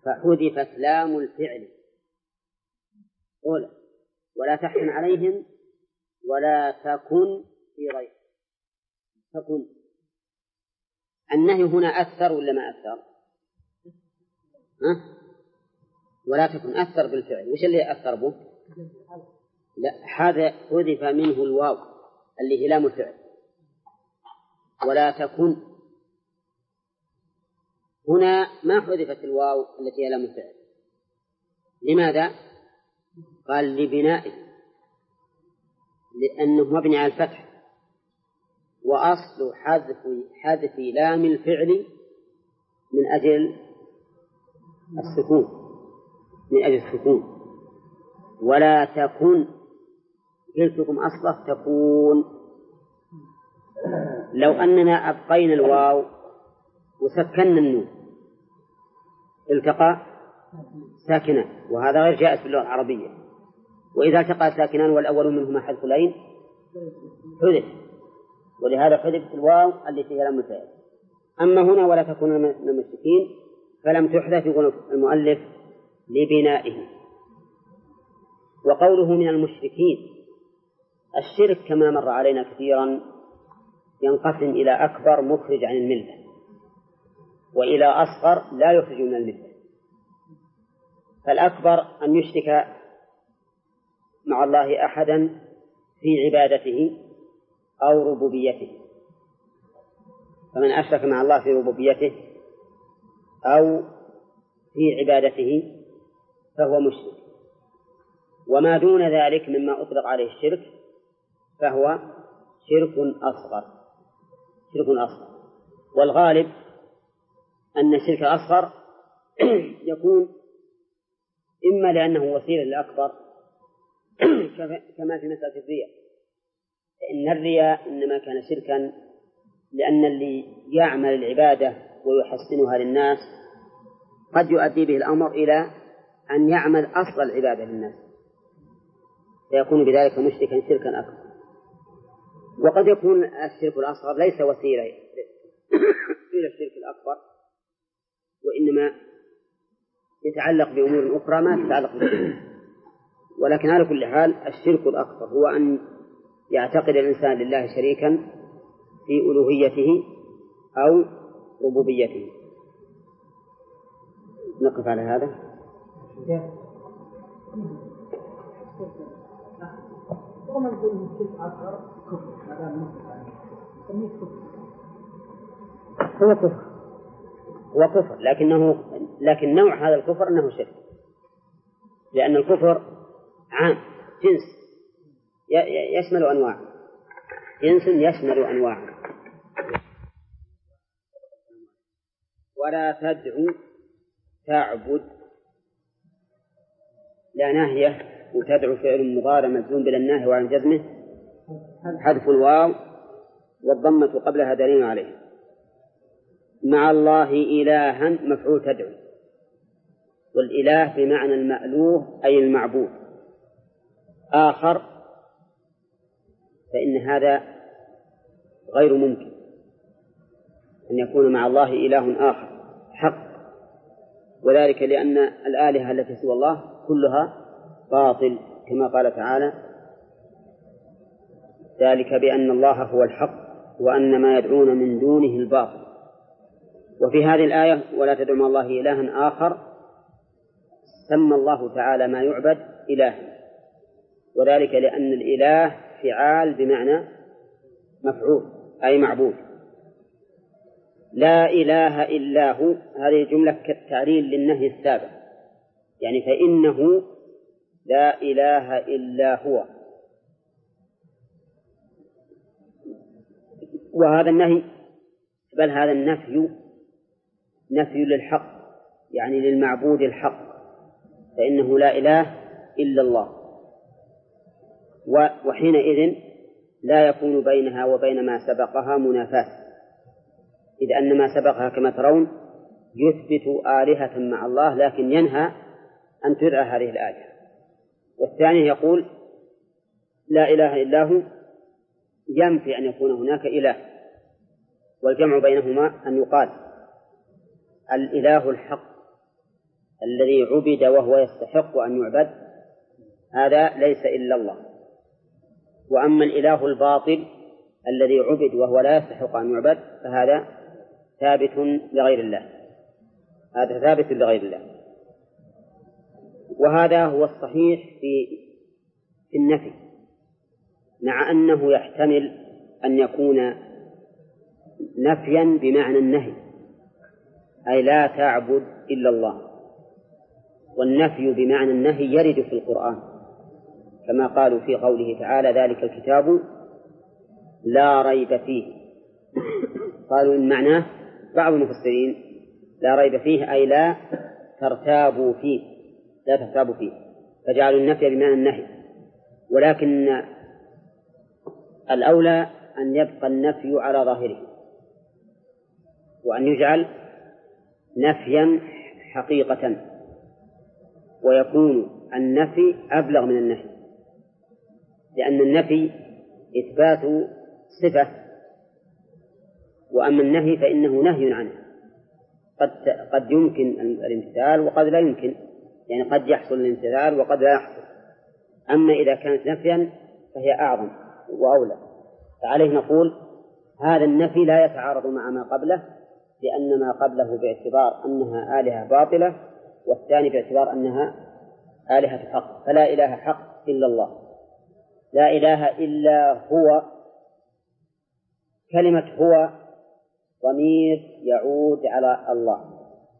فحذفت لام الفعل أولا ولا تحزن عليهم ولا تكن في ضيق. تكن النهي هنا أثر ولا ما أثر؟ ولا تكن أثر بالفعل. وش اللي أثر به؟ لا، هذا حذف منه الواو اللي هي لام الفعل. ولا تكن هنا ما حذفت الواو التي هي لام الفعل. لماذا؟ قال لبنائه، لأنه مبني على الفتح، وأصل حذف لام الفعل من أجل السكون. ولا تكن قلتكم أصله تكون. لو أننا أبقينا الواو وسكننا النون التقى ساكنان، وهذا غير جائز في اللغة العربية. وإذا التقى ساكنان والأول منهما حذف لين حذف، ولهذا حذفت الواو التي هي لام الفعل. أما هنا ولا تكون من المشركين فلم تحذف، يقول المؤلف لبنائه. وقوله من المشركين، الشرك كما مر علينا كثيرا ينقسم إلى أكبر مخرج عن الملة، وإلى أصغر لا يخرج من الملة. فالأكبر أن يشرك مع الله أحدا في عبادته أو ربوبيته، فمن أشرك مع الله في ربوبيته أو في عبادته فهو مشرك. وما دون ذلك مما أطلق عليه الشرك فهو شرك أصغر. والغالب أن الشرك الأصغر يكون إما لأنه وسيلة للأكبر كما في مسألة الرياء، فإن الرياء إنما كان شركا لأن اللي يعمل العبادة ويحسنها للناس قد يؤدي به الأمر إلى أن يعمل أصل العبادة للناس، فيكون بذلك مشركا شركا أكبر. وقد يكون الشرك الأصغر ليس وسيلة إلى الشرك الأكبر، وإنما يتعلق بأمور أخرى ما تتعلق بالشرك. ولكن على كل حال الشرك الأكبر هو أن يعتقد الإنسان لله شريكا في ألوهيته أو ربوبيته. نقف على هذا. هو كفر لكن نوع هذا الكفر أنه شرك، لأن الكفر عام جنس يشمل أنواع، جنس يشمل أنواع. ولا تدعو تعبد لا ناهية، وتدعو فعل مضارع مجزوم بالناهي وعن جزمه حذف الواو والضمة قبلها دليل عليه. مع الله إلها مفعول تدعو، والإله بمعنى المألوه أي المعبود. آخر فإن هذا غير ممكن أن يكون مع الله إله آخر حق، وذلك لأن الآلهة التي سوى الله كلها باطل، كما قال تعالى: ذلك بأن الله هو الحق وأن ما يدعون من دونه الباطل. وفي هذه الآية ولا تدعوا مع الله إلها آخر سمى الله تعالى ما يعبد إلها، وذلك لأن الإله فعال بمعنى مفعول أي معبود. لا إله إلا هو، هذه جملة كالتعليل للنهي السابق، يعني فإنه لا إله إلا هو. وهذا النهي بل هذا النفي نفي للحق، يعني للمعبود الحق، فإنه لا إله إلا الله. وحينئذ لا يكون بينها وبين ما سبقها منافاة، إذ أن ما سبقها كما ترون يثبت آلهة مع الله لكن ينهى أن تدعى هذه الآلهة. والثاني يقول لا إله إلا هو ينفي أن يكون هناك إله، والجمع بينهما أن يقال الإله الحق الذي عبد وهو يستحق أن يعبد هذا ليس إلا الله. وأما الإله الباطل الذي عبد وهو لا يستحق أن يعبد فهذا ثابت لغير الله، هذا ثابت لغير الله. وهذا هو الصحيح في النفي، مع أنه يحتمل أن يكون نفيا بمعنى النهي، أي لا تعبد إلا الله. والنفي بمعنى النهي يرد في القرآن كما قالوا في قوله تعالى ذلك الكتاب لا ريب فيه. قالوا إن معناه بعض المفسرين لا ريب فيه أي لا ترتابوا فيه، لا ترتابوا فيه، فجعلوا النفي بمعنى النهي. ولكن الأولى أن يبقى النفي على ظاهره، وأن يجعل نفيا حقيقة، ويكون النفي أبلغ من النهي، لأن النفي إثبات صفة، وأما النهي فإنه نهي عنه. قد يمكن الامتثال وقد لا يمكن، يعني قد يحصل الامتثال وقد لا يحصل. أما إذا كانت نفيا فهي أعظم وأولى. فعليه نقول هذا النفي لا يتعارض مع ما قبله، لأن ما قبله باعتبار أنها آلهة باطلة، والثاني باعتبار أنها آلهة حق. فلا إله حق إلا الله، لا إله إلا هو. كلمة هو ضمير يعود على الله،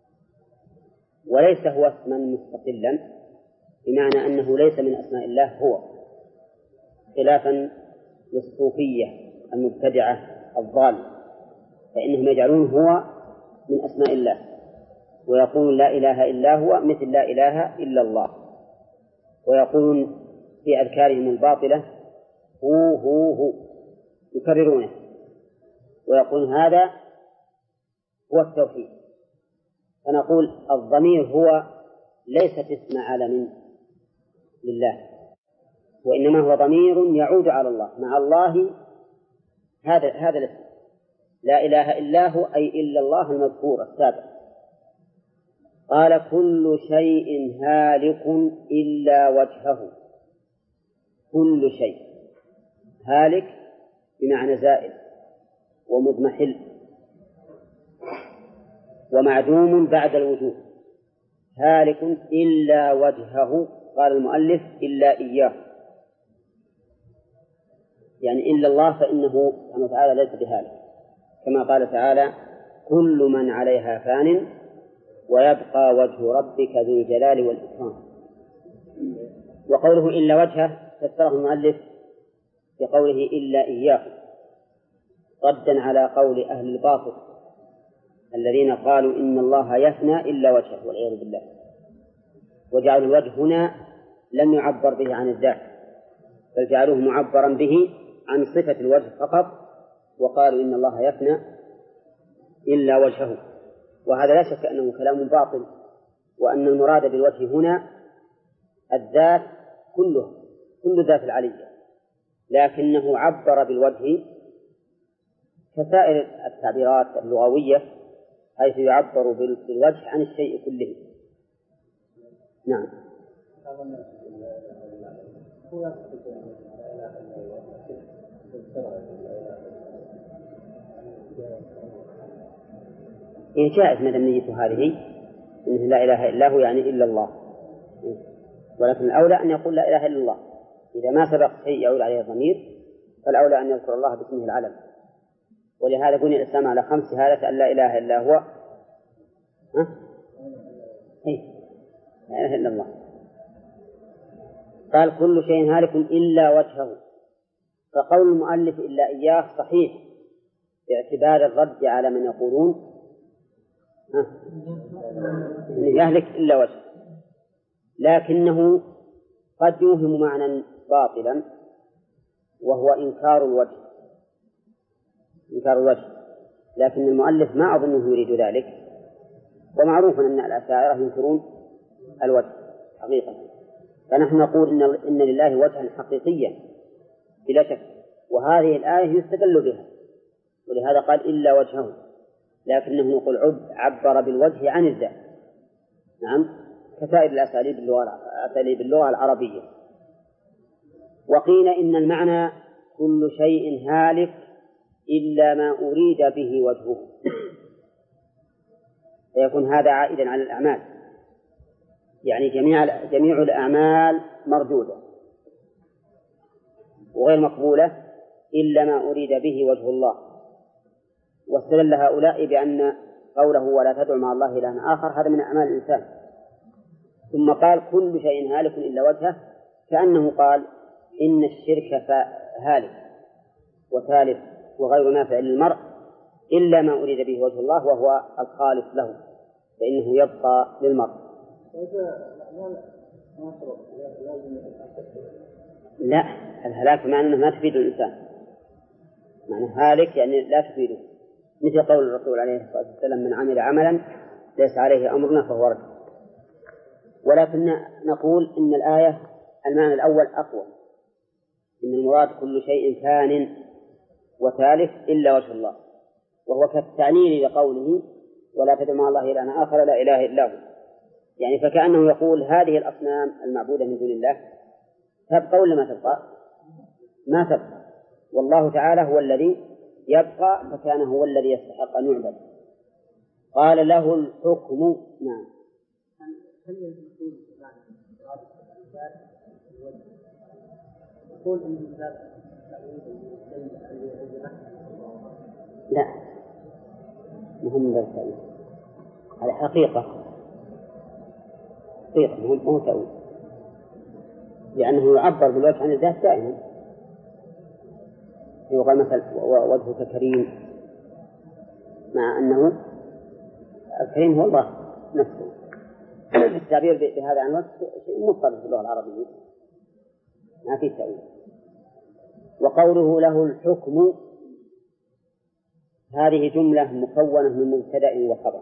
وليس هو اسما مستقلا، بمعنى أنه ليس من أسماء الله هو، خلافا للصوفية المبتدعة الضالة، فإنهم يجعلون هو من أسماء الله، ويقولون لا إله إلا هو مثل لا إله إلا الله، ويقولون في أذكارهم الباطلة هو يكررونه، ويقولون هذا هو التوحيد. فنقول الضمير هو ليست اسم علم لله، وإنما هو ضمير يعود على الله، مع الله هذا الاسم لا إله إلا هو، أي إلا الله المذكور السابق. قال كل شيء هالك إلا وجهه. كل شيء هالك بمعنى زائل ومضمحل ومعدوم بعد الوجود، هالك إلا وجهه. قال المؤلف إلا إياه، يعني إلا الله فإنه سبحانه وتعالى ليس بهالك، كما قال تعالى كل من عليها فان ويبقى وجه ربك ذو الجلال والإكرام. وقوله إلا وجهه فسره المؤلف بقوله إلا إياه، ردا على قول أهل الباطل الذين قالوا إن الله يفنى إلا وجهه والعياذ بالله، وجعلوا الوجه هنا لم يعبر به عن الذات، بل جعلوه معبرا به عن صفة الوجه فقط، وقالوا إن الله يفنى إلا وجهه. وهذا لا شك أنه كلام باطل، وأن المراد بالوجه هنا الذات كله، كل ذات العلية، لكنه عبر بالوجه كسائر التعبيرات اللغوية، حيث يعبر بالوجه عن الشيء كله. نعم. إن جاءت مدنية هذه إنه لا إله إلا هو يعني إلا الله، ولكن الأولى أن يقول لا إله إلا الله. إذا ما سبق شيء يعود عليه الضمير فالأولى أن يذكر الله باسمه العلم. ولهذا بني الإسلام على 5 شهادة أن لا إله إلا هو، لا إله إلا الله. قال كل شيء هالك إلا وجهه، فقول المؤلف إلا إياه صحيح باعتبار الرد على من يقولون يهلك إلا وجهه، لكنه قد يوهم معنى باطلا وهو إنكار الوجه، لكن المؤلف ما أظنه يريد ذلك. ومعروف أن الأشاعرة ينكرون الوجه حقيقة، فنحن نقول إن لله وجها حقيقيا بلا شك، وهذه الآية يستدل بها، ولهذا قال إلا وجهه، لكنه نقول عبر بالوجه عن الذات. نعم، كسائر أساليب اللغة العربية. وقيل إن المعنى كل شيء هالك إلا ما أريد به وجهه، فيكون هذا عائدا على الأعمال، يعني جميع الأعمال مردودة وغير مقبولة إلا ما أريد به وجه الله. واستدل هؤلاء بأن قوله ولا تدع مع الله إلها آخر هذا من أعمال الإنسان، ثم قال كل شيء هالك إلا وجهه، كأنه قال إن الشرك هالك وثالث وغير نافع للمرء إلا ما أريد به وجه الله وهو الخالص له، فإنه يبقى للمرء. لا، الهلاك معنى أنه ما تفيد الإنسان، معنى هالك يعني لا تفيده، مثل قول الرسول عليه الصلاة والسلام من عمل عملا ليس عليه أمرنا فهو رد. ولكن نقول إن الآية المعنى الأول أقوى، إن المراد كل شيء ثان وثالث إلا وجه الله، وهو كالتعليل لقوله ولا تدع مع الله إلها آخر لا إله إلا هو، يعني فكأنه يقول هذه الأصنام المعبودة من دون الله تبقى ولا ما تبقى؟ ما تبقى، والله تعالى هو الذي يبقى، فكان هو الذي يستحق أن يعبد. قال له الحكم. نعم. لا، مهم بالتأويل، على حقيقة مو تأويل، لأنه يعبر بالوجه عن الذات دائما، يقال مثلا وجهك كريم، مع أنه الكريم هو الله نفسه. التعبير بهذا عن الوجه شيء مضطرد في اللغة العربية، ما في تأويل. وقوله له الحكم هذه جملة مكونة من مبتدأ وخبر.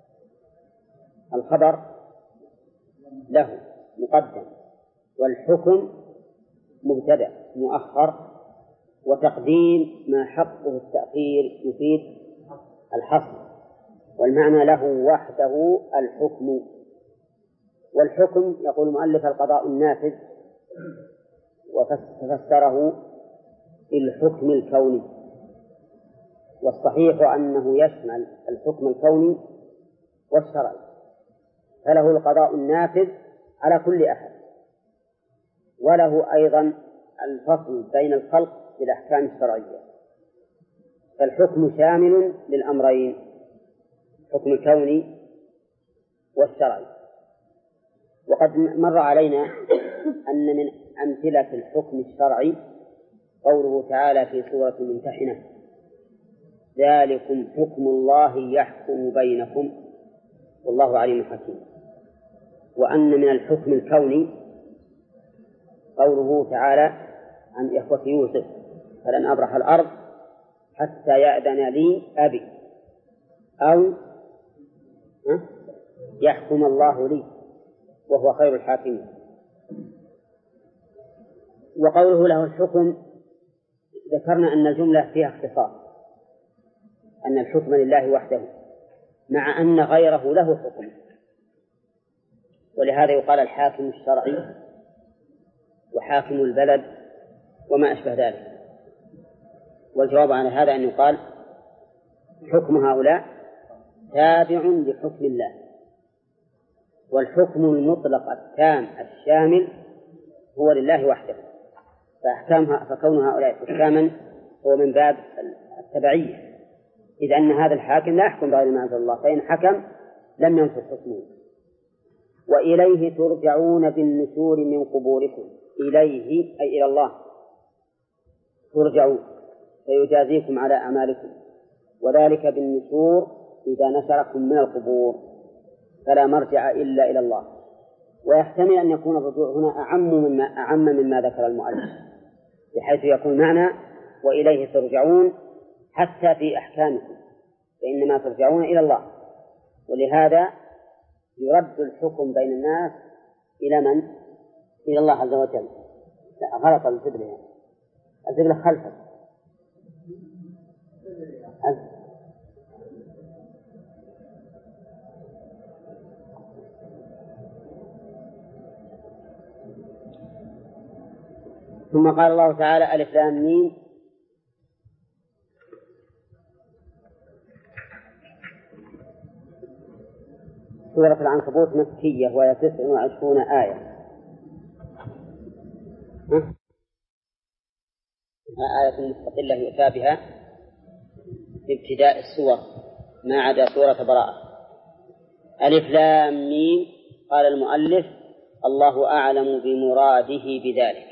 الخبر له مقدم، والحكم مبتدأ مؤخر، وتقديم ما حقه التأخير يفيد الحصر، والمعنى له وحده الحكم. والحكم يقول المؤلف القضاء النافذ، وفسره بالحكم الكوني، والصحيح أنه يشمل الحكم الكوني والشرعي، فله القضاء النافذ على كل أحد، وله أيضا الفصل بين الخلق بالأحكام الشرعية، فالحكم شامل للأمرين، الحكم الكوني والشرعي. وقد مر علينا أن من أمثلة الحكم الشرعي قوله تعالى في سورة الممتحنة ذلكم حكم الله يحكم بينكم والله عليم حكيم. وأن من الحكم الكوني قوله تعالى عن إخوة يوسف فلن أبرح الأرض حتى يأذن لي أبي أو يحكم الله لي وهو خير الحاكمين. وقوله له الحكم ذكرنا أن الجملة فيها اختصاص، أن الحكم لله وحده، مع أن غيره له حكم، ولهذا يقال الحاكم الشرعي وحاكم البلد وما أشبه ذلك. والجواب على هذا أن يقال حكم هؤلاء تابع لحكم الله، والحكم المطلق التام الشامل هو لله وحده، فكون هؤلاء حكاما هو من باب التبعية، إذ أن هذا الحاكم لا يحكم بغير ما أنزل الله، فإن حكم لم ينفذ حكمه. وإليه ترجعون بالنشور من قبوركم، إليه أي إلى الله ترجعون فيجازيكم على أعمالكم، وذلك بالنشور إذا نشركم من القبور فلا مرجع إلا إلى الله. ويحتمل أن يكون الرجوع هنا أعم مما ذكر المؤلف، بحيث يكون معنى وإليه ترجعون حتى في أحكامكم، فإنما ترجعون إلى الله. ولهذا يرد الحكم بين الناس إلى من؟ إلى الله عز وجل. لا غلط الزبلة، الزبلة خلفه. ثم قال الله تعالى ألف لام ميم. سورة العنكبوت مكية وهي 29 آية. آية مستقلة يؤتى بها في ابتداء السور ما عدا سورة براءة. ألف لام ميم. قال المؤلف الله أعلم بمراده بذلك،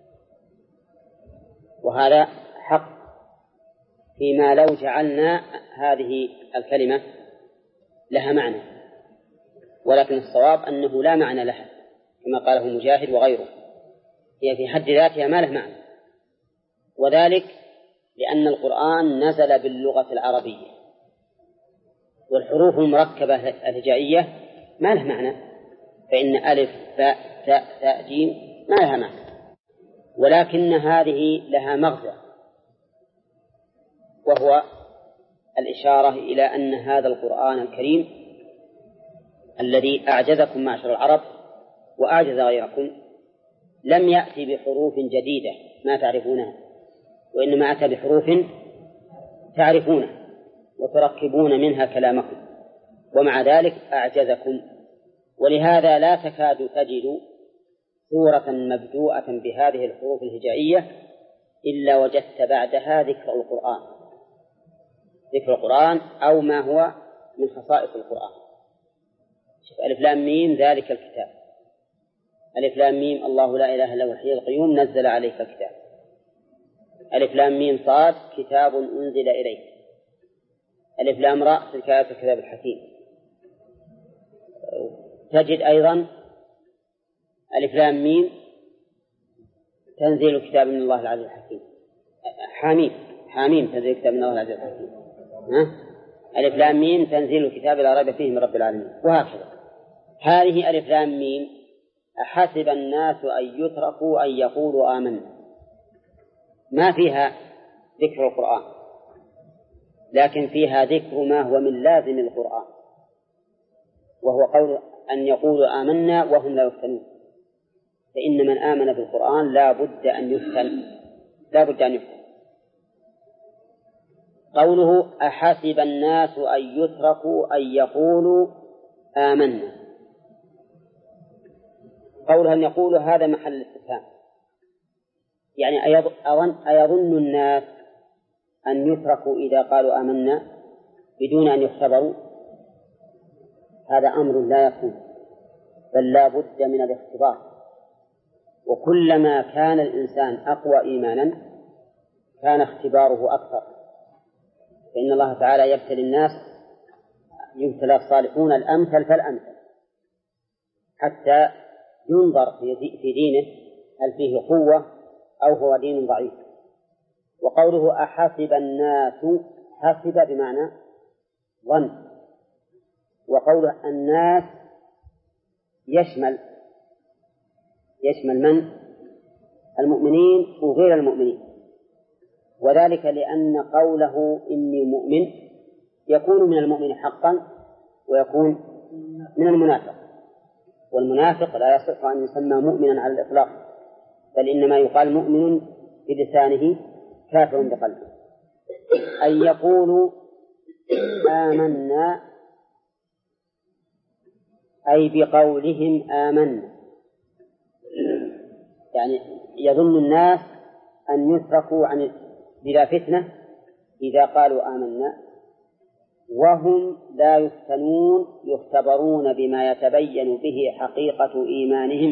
وهذا حق فيما لو جعلنا هذه الكلمة لها معنى، ولكن الصواب أنه لا معنى لها كما قاله مجاهد وغيره، هي في حد ذاتها ما له معنى، وذلك لأن القرآن نزل باللغة العربية، والحروف المركبة الهجائية ما له معنى، فإن ألف باء تاء ثاء جيم ما لها معنى، ولكن هذه لها مغزى، وهو الإشارة إلى أن هذا القرآن الكريم الذي أعجزكم معشر العرب وأعجز غيركم لم يأتي بحروف جديدة ما تعرفونها، وإنما أتى بحروف تعرفونها وتركبون منها كلامكم، ومع ذلك أعجزكم. ولهذا لا تكاد تجد سورة مبدوءة بهذه الحروف الهجائية إلا وجدت بعدها ذكر القرآن أو ما هو من خصائص القرآن. شوف ألف لام ميم ذلك الكتاب، ألف لام ميم الله لا إله إلا هو الحي القيوم نزل عليك الكتاب، ألف لام ميم صاد كتاب أنزل إليك، ألف لام راء تلك آيات الكتاب الحكيم. تجد أيضا ألف لام ميم تنزيل الكتاب من الله العزيز الحكيم، حاميم تنزيل الكتاب من الله العزيز الحكيم، ألف لام ميم تنزيل الكتاب لا ريب فيه من رب العالمين، وهكذا. هذه ألف لام ميم أحسب الناس أن يتركوا أن يقولوا آمنا، ما فيها ذكر القرآن، لكن فيها ذكر ما هو من لازم القرآن، وهو قول أن يقولوا آمنا وهم لا يفتنون، فإن من آمن بالقرآن لا بد أن يفتن. قوله أحسب الناس أن يتركوا أن يقولوا آمنا، قوله أن يقولوا هذا محل الاستفهام، يعني أيظن الناس أن يتركوا إذا قالوا آمنا بدون أن يختبروا؟ هذا أمر لا يكون، بل لا بد من الاختبار، وكلما كان الإنسان أقوى إيمانا كان اختباره أكثر، فإن الله تعالى يبتلي الناس، يبتلى الصالحون الأمثل فالأمثل حتى ينظر في دينه هل فيه قوة أو هو دين ضعيف. وقوله أحسب الناس، حسب بمعنى ظن، وقوله الناس يشمل من؟ المؤمنين وغير المؤمنين، وذلك لأن قوله إني مؤمن يكون من المؤمن حقا ويكون من المنافق، والمنافق لا يصح أن يسمى مؤمنا على الإطلاق، بل إنما يقال مؤمن بلسانه كافر بقلبه. أن يقولوا آمنا أي بقولهم آمنا، يعني يظن الناس أن يتركوا بلا فتنة إذا قالوا آمنا، وهم لا يفتنون يختبرون بما يتبين به حقيقة إيمانهم.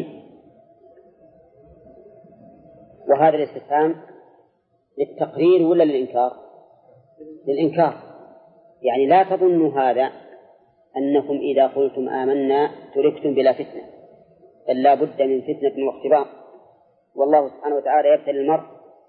وهذا الاستفهام للتقرير ولا للإنكار؟ للإنكار، يعني لا تظنوا هذا أنكم إذا قلتم آمنا تركتم بلا فتنة، بل لا بد من فتنة واختبار. والله سبحانه وتعالى يبتلي المرء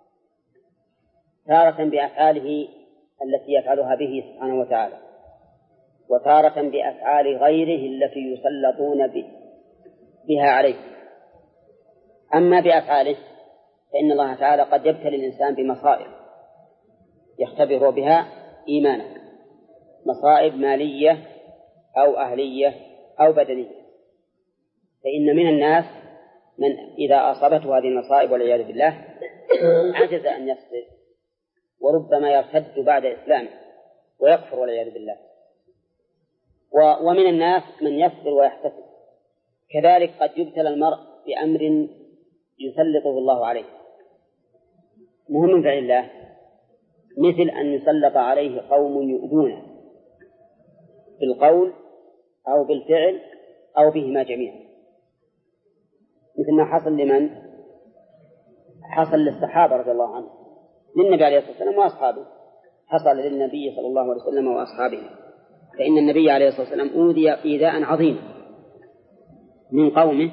تارة بأفعاله التي يفعلها به سبحانه وتعالى، وتارة بأفعال غيره التي يسلطون بها عليه. أما بأفعاله فإن الله تعالى قد يبتلي الإنسان بمصائب يختبر بها إيمانه، مصائب مالية أو أهلية أو بدنية. فإن من الناس من إذا أصابته هذه المصائب والعياذ بالله عجز أن يصبر، وربما يرتد بعد إسلامه ويكفر والعياذ بالله. ومن الناس من يصبر ويحتسب، كذلك قد يبتلى المرء بأمر يسلطه الله عليه مهم من فعل الله، مثل أن يسلط عليه قوم يؤذونه بالقول أو بالفعل أو بهما جميعا، مثل ما حصل لمن؟ حصل للصحابة رضي الله عنهم، للنبي عليه الصلاة والسلام وأصحابه، حصل للنبي صلى الله عليه وسلم وأصحابه. فإن النبي عليه الصلاة والسلام أوذي إيذاء عظيما من قومه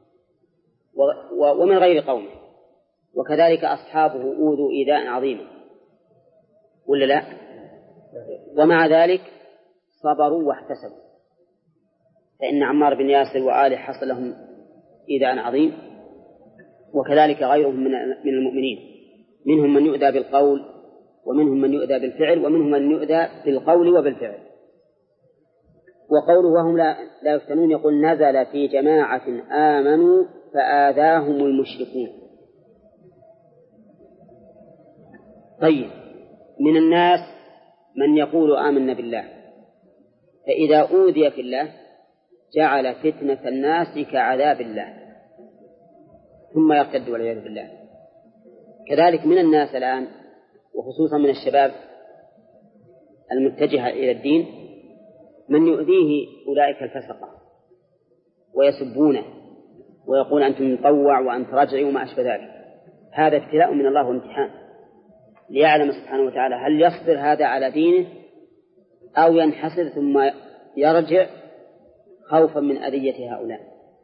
ومن غير قومه، وكذلك أصحابه أوذوا إيذاء عظيما، ولا لا؟ ومع ذلك صبروا واحتسبوا. فإن عمار بن ياسر وآله حصل لهم إيذاء عظيم، وكذلك غيرهم من المؤمنين، منهم من يؤذى بالقول ومنهم من يؤذى بالفعل ومنهم من يؤذى بالقول وبالفعل. وقوله وهم لا يفتنون يقول نزل في جماعة آمنوا فآذاهم المشركون. طيب، من الناس من يقول آمنا بالله، فإذا أوذي في الله جعل فتنة الناس كعذاب الله ثم يرتد والعياذ بالله. كذلك من الناس الآن وخصوصا من الشباب المتجهة إلى الدين من يؤذيه أولئك الفسقة ويسبونه ويقول أنتم مطوع وأنت رجعي وما أشبه ذلك. هذا ابتلاء من الله وامتحان ليعلم سبحانه وتعالى هل يصبر هذا على دينه أو ينحسر ثم يرجع خوفا من أذية هؤلاء.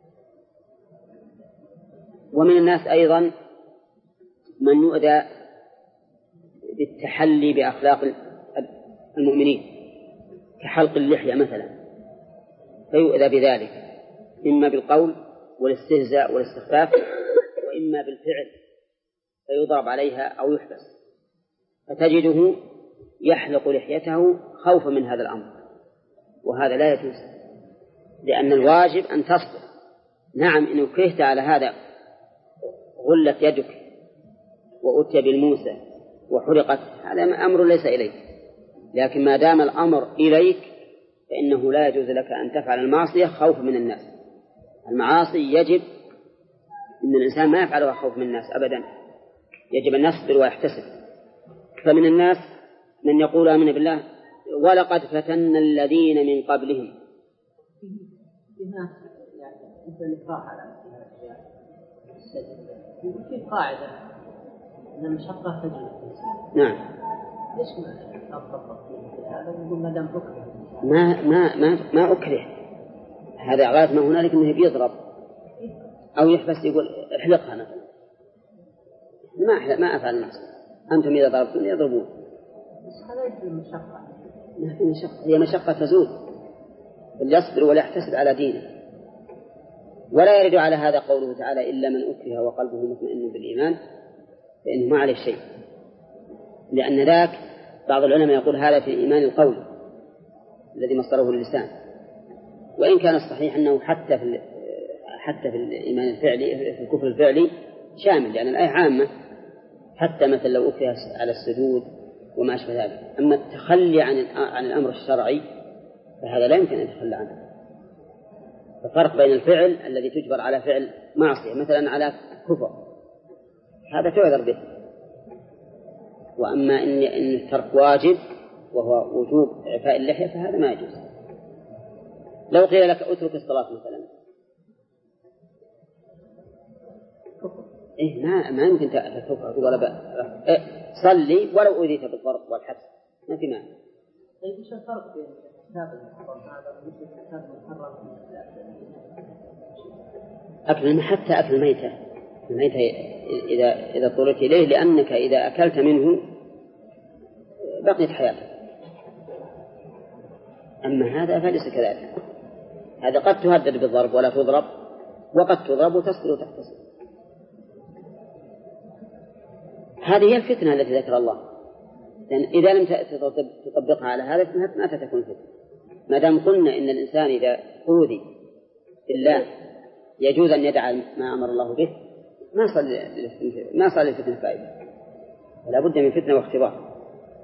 ومن الناس أيضا من يؤذى بالتحلي بأخلاق المؤمنين كحلق اللحية مثلا، فيؤذى بذلك إما بالقول والاستهزاء والاستخفاف وإما بالفعل فيضرب عليها أو يحبس، فتجده يحلق لحيته خوفا من هذا الأمر، وهذا لا يجوز، لأن الواجب أن تصبر. نعم إن كرهت على هذا غلت يدك وأتي بالموسى وحرقت، هذا أمر ليس إليك، لكن ما دام الأمر إليك فإنه لا يجوز لك أن تفعل المعصية خوف من الناس. المعاصي يجب أن الإنسان ما يفعلها خوف من الناس أبدا، يجب أن يصبر ويحتسب. فمن الناس من يقول آمنا بالله ولقد فتنا الذين من قبلهم. في قاعدة أن المشقة تجلب. نعم. ليش ما أطبق هذا؟ يقول ما دام أكره. ما أكره، هذا غاية ما هنالك أنه بيضرب أو يحبس يقول احلقها مثلا. ما أفعل نفسي، أنتم إذا ضربتم يضربون. هذا يجب المشقة. ما في مشقة، هي مشقة تزول، بل يصبر ولا يحتسب على دينه. ولا يرد على هذا قوله تعالى إلا من أكره وقلبه مطمئن بالإيمان فإنه ما عليه شيء، لأن ذاك بعض العلماء يقول هذا في الإيمان القولي الذي مصدره اللسان، وإن كان الصحيح أنه حتى في الإيمان الفعلي في الكفر الفعلي شامل، لأن الآية عامة، حتى مثل لو أكره على السجود وما أشبه ذلك. أما التخلي عن الأمر الشرعي فهذا لا يمكن أن يتخلى عنه. الفرق بين الفعل الذي تجبر على فعل معصية مثلا على كفر هذا تعذر به، وأما إن الترك واجب وهو وجوب إعفاء اللحية فهذا ما يجوز. لو قيل لك اترك الصلاة مثلا ما يمكن تتركها ولا صلي ولو أوذيت بالضرب والحبس ما في معنى. طيب ايش الفرق بين الكتاب المحرم هذا والكتاب المحرم؟ حتى أكل الميتة إذا اضطررت إليه، لأنك إذا أكلت منه بقيت حياتك. أما هذا فليس كذلك، هذا قد تهدد بالضرب ولا تضرب، وقد تضرب وتصبر وتحتسب. هذه هي الفتنة التي ذكر الله، لأن إذا لم تطبقها على هذا ما تكون فتنة. ما دام قلنا إن الإنسان إذا أوذي بالله يجوز أن يدعى ما أمر الله به، ما صار للفتنة فائدة، ولا بد من فتنة واختبار.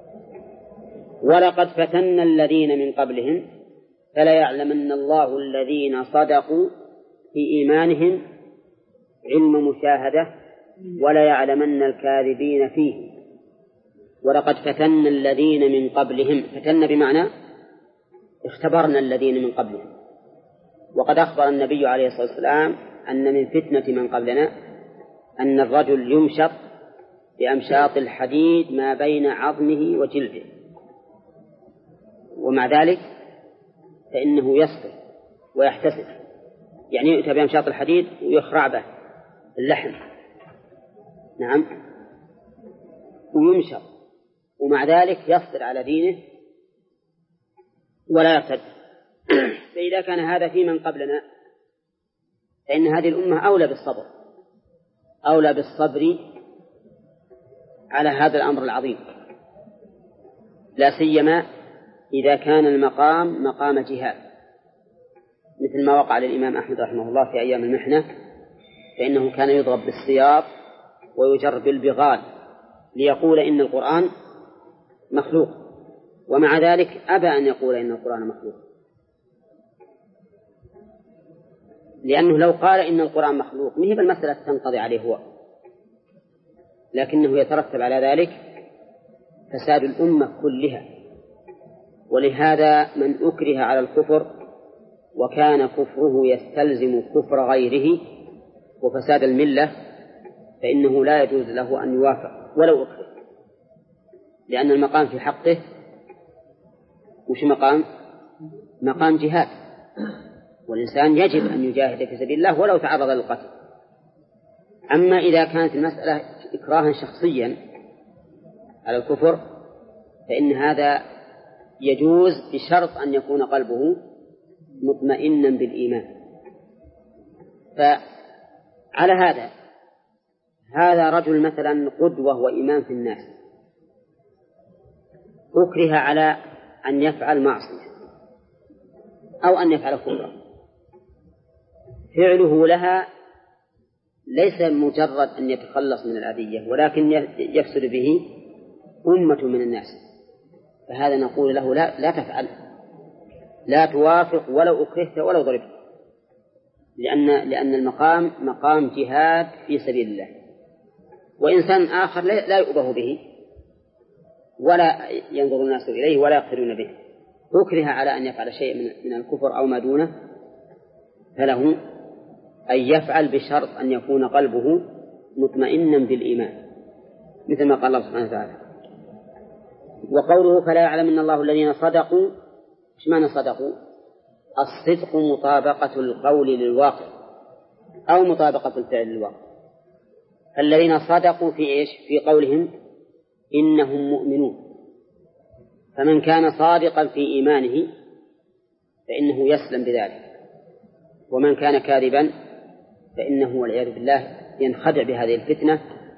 ولقد فتنا الذين من قبلهم فلا يعلمن الله الذين صدقوا في إيمانهم علم مشاهدة ولا يعلمن الكاذبين فيه. ولقد فتنا الذين من قبلهم، فتنا بمعنى اختبرنا الذين من قبلهم. وقد أخبر النبي عليه الصلاة والسلام أن من فتنة من قبلنا أن الرجل يمشط بأمشاط الحديد ما بين عظمه وجلده، ومع ذلك فإنه يصبر ويحتسب، يعني يؤتى بأمشاط الحديد ويخرع به اللحم، نعم، ويمشط، ومع ذلك يصبر على دينه ولا يرتد. فإذا كان هذا في من قبلنا فإن هذه الأمة أولى بالصبر على هذا الأمر العظيم، لا سيما إذا كان المقام مقام جهاد، مثل ما وقع للإمام أحمد رحمه الله في أيام المحنة، فإنه كان يضرب بالسياط ويجر بالبغال ليقول إن القرآن مخلوق، ومع ذلك أبى أن يقول إن القرآن مخلوق، لأنه لو قال إن القرآن مخلوق مهب المسألة تنقضي عليه هو، لكنه يترتب على ذلك فساد الأمة كلها. ولهذا من أكره على الكفر وكان كفره يستلزم كفر غيره وفساد الملة فإنه لا يجوز له أن يوافق ولو أكره، لأن المقام في حقه وش مقام جهاد، والإنسان يجب أن يجاهد في سبيل الله ولو تعرض للقتل. أما إذا كانت المسألة إكراها شخصيا على الكفر فإن هذا يجوز بشرط أن يكون قلبه مطمئنا بالإيمان. فعلى هذا رجل مثلا قدوة وإمام في الناس أكره على أن يفعل معصية أو أن يفعل كفرا، فعله لها ليس مجرد أن يتخلص من الأذية، ولكن يفسد به أمة من الناس، فهذا نقول له لا تفعل، لا توافق ولو أكرهت ولو ضربت، لأن المقام مقام جهاد في سبيل الله. وإنسان آخر لا يؤبه به ولا ينظر الناس إليه ولا يقتدون به، أكره على أن يفعل شيء من الكفر أو ما دونه، فله أن يفعل بشرط أن يكون قلبه مطمئنا بالإيمان، مثل ما قال الله سبحانه وتعالى. وقوله فلا يعلمن الله الذين صدقوا، ايش معنى صدقوا؟ الصدق مطابقة القول للواقع أو مطابقة الفعل للواقع. الذين صدقوا في إيش؟ في قولهم إنهم مؤمنون، فمن كان صادقا في إيمانه فإنه يسلم بذلك، ومن كان كاذبا فإنه والعياذ بالله ينخدع بهذه الفتنة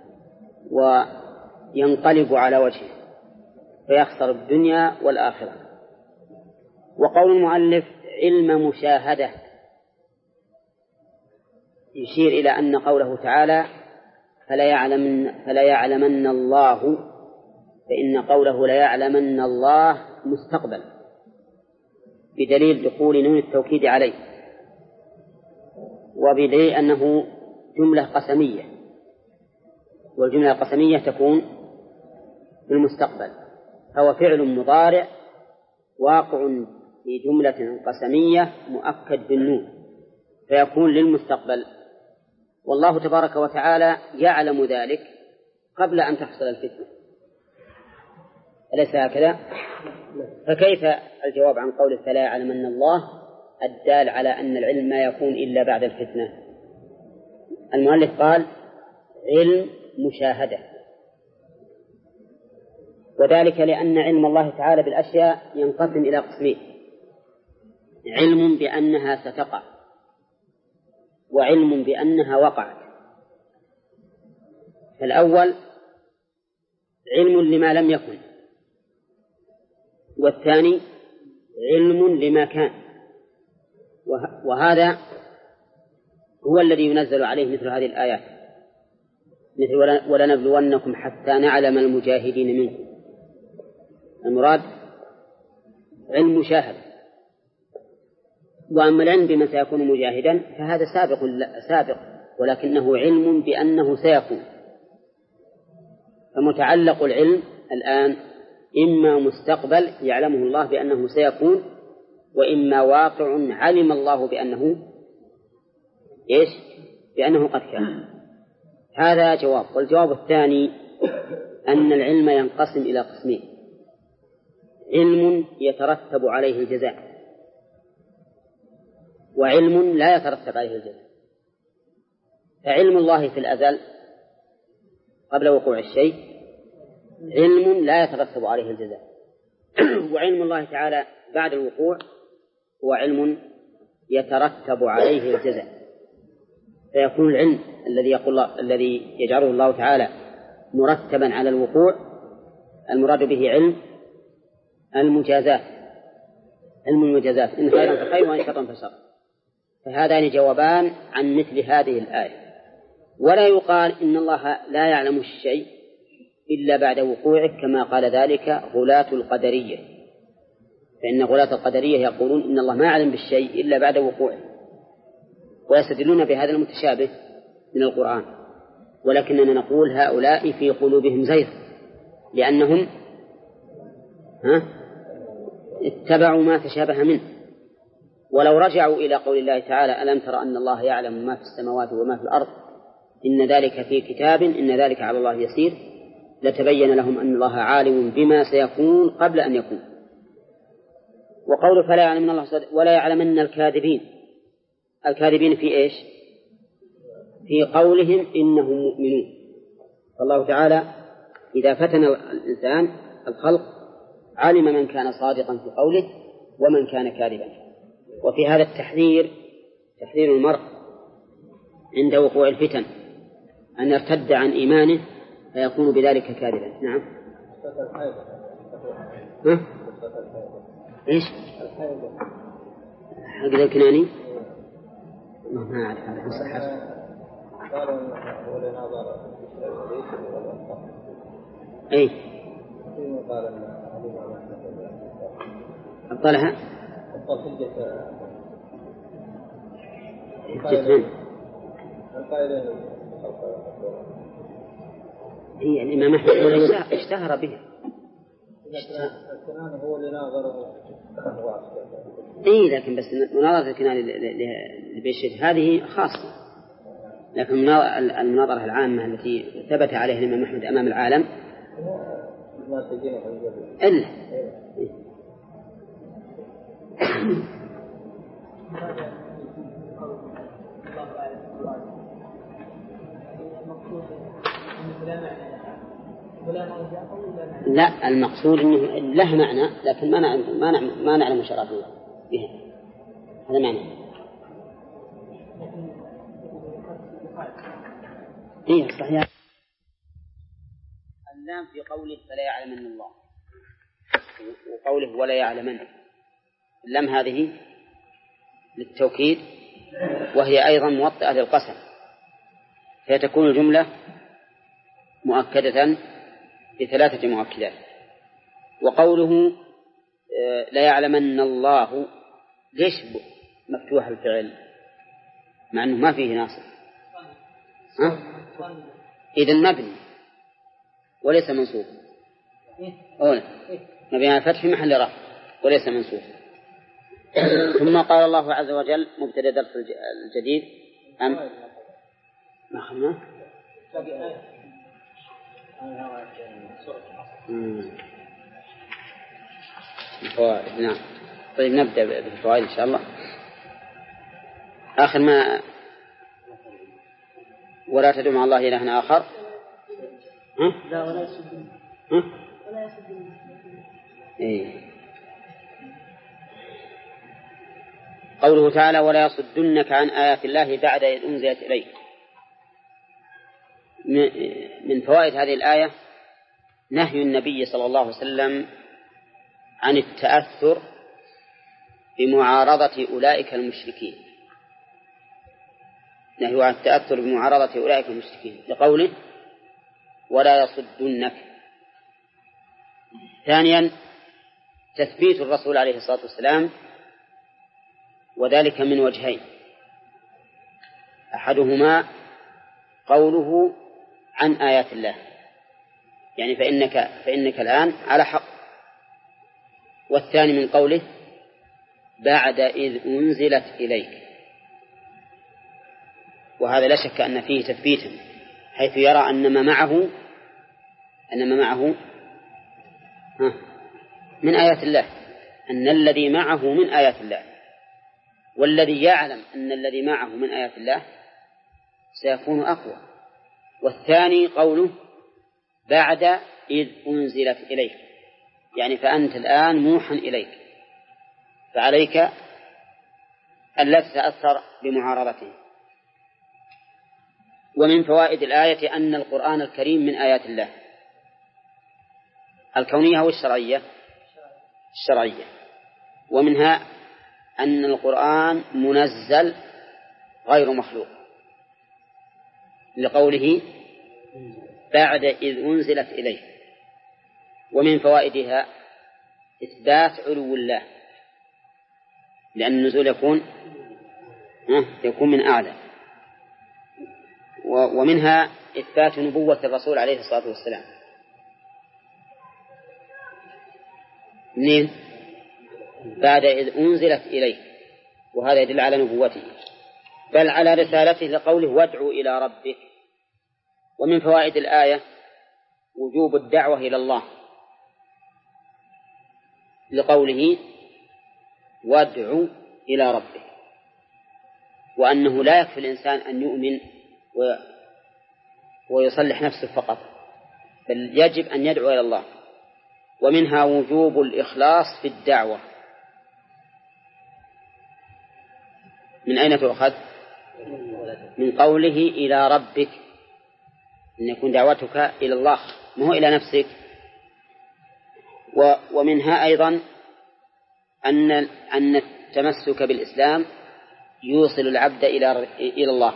وينقلب على وجهه فيخسر الدنيا والآخرة. وقول المؤلف علم مشاهدة يشير إلى أن قوله تعالى فلا يعلمن الله، فإن قوله لا يعلمن الله مستقبل بدليل دخول نون التوكيد عليه، وبدليل أنه جملة قسمية، والجملة القسمية تكون في المستقبل، فهو فعل مضارع واقع في جملة قسمية مؤكد بالنون فيكون للمستقبل، والله تبارك وتعالى يعلم ذلك قبل أن تحصل الفتنة، أليس هكذا؟ فكيف الجواب عن قول فلا يعلمن الله الدال على أن العلم ما يكون إلا بعد الفتنة؟ المؤلف قال علم مشاهدة، وذلك لأن علم الله تعالى بالأشياء ينقسم إلى قسمين: علم بأنها ستقع، وعلم بأنها وقعت. الأول علم لما لم يكن، والثاني علم لما كان، وهذا هو الذي ينزل عليه مثل هذه الآيات: مثل ولنبلونكم حتى نعلم المجاهدين منكم. المراد علم مشاهد. وأما العلم بمن سيكون مجاهدا فهذا سابق ولكنه علم بأنه سيكون. فمتعلق العلم الآن إما مستقبل يعلمه الله بأنه سيكون، وإما واقع علم الله بأنه بأنه قد كان. هذا جواب. والجواب الثاني أن العلم ينقسم إلى قسمين: علم يترتب عليه الجزاء، وعلم لا يترتب عليه الجزاء. فعلم الله في الأزل قبل وقوع الشيء علم لا يترتب عليه الجزاء، وعلم الله تعالى بعد الوقوع هو علم يترتب عليه الجزاء. فيكون العلم الذي يجعله الله تعالى مرتبا على الوقوع المراد به علم المجازات، علم المجازات، إن خيرا فخير وإن شرا فشر. فهذان جوابان عن مثل هذه الآية. ولا يقال إن الله لا يعلم الشيء إلا بعد وقوعه كما قال ذلك غلاة القدرية، فإن غلاة القدرية يقولون إن الله ما يعلم بالشيء إلا بعد وقوعه، ويستدلون بهذا المتشابه من القرآن. ولكننا نقول هؤلاء في قلوبهم زيغ، لأنهم اتبعوا ما تشابه منه. ولو رجعوا إلى قول الله تعالى ألم تر أن الله يعلم ما في السماوات وما في الأرض إن ذلك في كتاب إن ذلك على الله يسير، لتبين لهم أن الله عالم بما سيكون قبل أن يكون. وقول فلا يعلمن الله ولا يعلمن الكاذبين، الكاذبين في إيش؟ في قولهم إنهم مؤمنون. فالله تعالى إذا فتن الإنسان الخلق علم من كان صادقا في قوله ومن كان كاذبا. وفي هذا التحذير تحذير المرء عند وقوع الفتن أن يرتد عن إيمانه فيكون بذلك كاذبا. نعم. إيش؟ حق الكناني ما أعرف هذا صحة. أي أبطلها جدا. هي الإمام أحمد اشتهر به. الكنان هو اللي ناظره. لكن بس مناظرة الكنان لبيشت هذه خاصة، لكن المناظرة العامة التي ثبت عليها الإمام أحمد أمام العالم إلا لا، المقصود أنه له معنى لكن ما نعلم شرعه بها. هذا معنى. صحيح. اللام في قوله فلا يعلمن الله وقوله ولا يعلمن، اللام هذه للتوكيد وهي أيضا موطئة للقسم، فتكون الجملة مؤكدة بثلاثة مؤكدات. وقوله لا يعلمن الله ليش مفتوح الفعل مع أنه ما فيه ناصب؟ إذن مبني وليس منصوب. مبني على الفتح في محل رفع وليس منصوب. ثم قال الله عز وجل مبتدأ درس الجديد ما خلنا الفوائد. نعم. طيب نبدأ بالفوائد إن شاء الله. آخر ما ولا تدعو مع الله إلها آخر. لا ولا يسدون. ولا يسدون. قوله تعالى ولا يصدنك عن آيات الله بعد إذ أنزلت إليك. من فوائد هذه الآية نهي النبي صلى الله عليه وسلم عن التأثر بمعارضة أولئك المشركين، نهي عن التأثر بمعارضة أولئك المشركين لقوله ولا يصدنك. ثانيا تثبيت الرسول عليه الصلاة والسلام، وذلك من وجهين: أحدهما قوله عن آيات الله، يعني فإنك الآن على حق. والثاني من قوله بعد إذ أنزلت إليك، وهذا لا شك أن فيه تثبيتا، حيث يرى أن ما معه من آيات الله، أن الذي معه من آيات الله، والذي يعلم أن الذي معه من آيات الله سيكون أقوى. والثاني قوله بعد إذ أنزلت إليك، يعني فأنت الآن موحى إليك، فعليك أن لا تتأثر بمعارضته. ومن فوائد الآية أن القرآن الكريم من آيات الله الكونية والشرعية. الشرعية. ومنها أن القرآن منزل غير مخلوق، لقوله بعد إذ أنزلت إليه. ومن فوائدها إثبات علو الله، لأن النزول يكون من أعلى. ومنها إثبات نبوة الرسول عليه الصلاة والسلام. منين؟ بعد إذ أنزلت إليه، وهذا يدل على نبوته بل على رسالته، لقوله وادعوا إلى ربك. ومن فوائد الآية وجوب الدعوة إلى الله، لقوله وادعوا إلى ربك، وأنه لا يكفي الإنسان أن يؤمن ويصلح نفسه فقط، بل يجب أن يدعو إلى الله. ومنها وجوب الإخلاص في الدعوة. من أين تؤخذ؟ من قوله إلى ربك، أن يكون دعوتك إلى الله ما هو إلى نفسك. ومنها أيضا أن التمسك بالإسلام يوصل العبد إلى الله،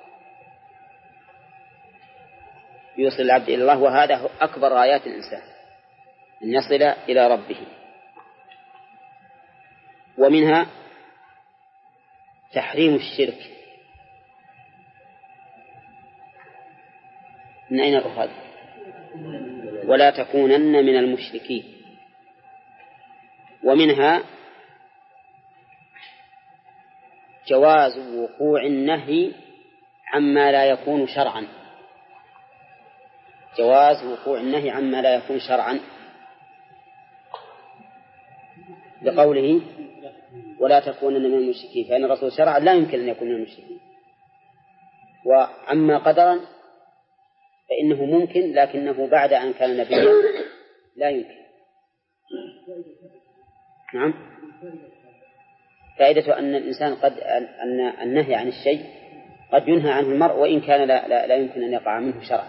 يوصل العبد إلى الله، وهذا أكبر غايات الإنسان، أن يصل إلى ربه. ومنها تحريم الشرك. من أين أخذ؟ ولا تكونن من المشركين. ومنها جواز وقوع النهي عما لا يكون شرعا، جواز وقوع النهي عما لا يكون شرعا، بقوله ولا تكونن من المشركين، فإن الرسول شرع لا يمكن أن يكون من المشركين. وعما قدرا فإنه ممكن، لكنه بعد أن كان نبيا لا يمكن. نعم. فائدة أن الإنسان أن النهي عن الشيء قد ينهى عنه المرء وإن كان لا يمكن أن يقع منه شرعا.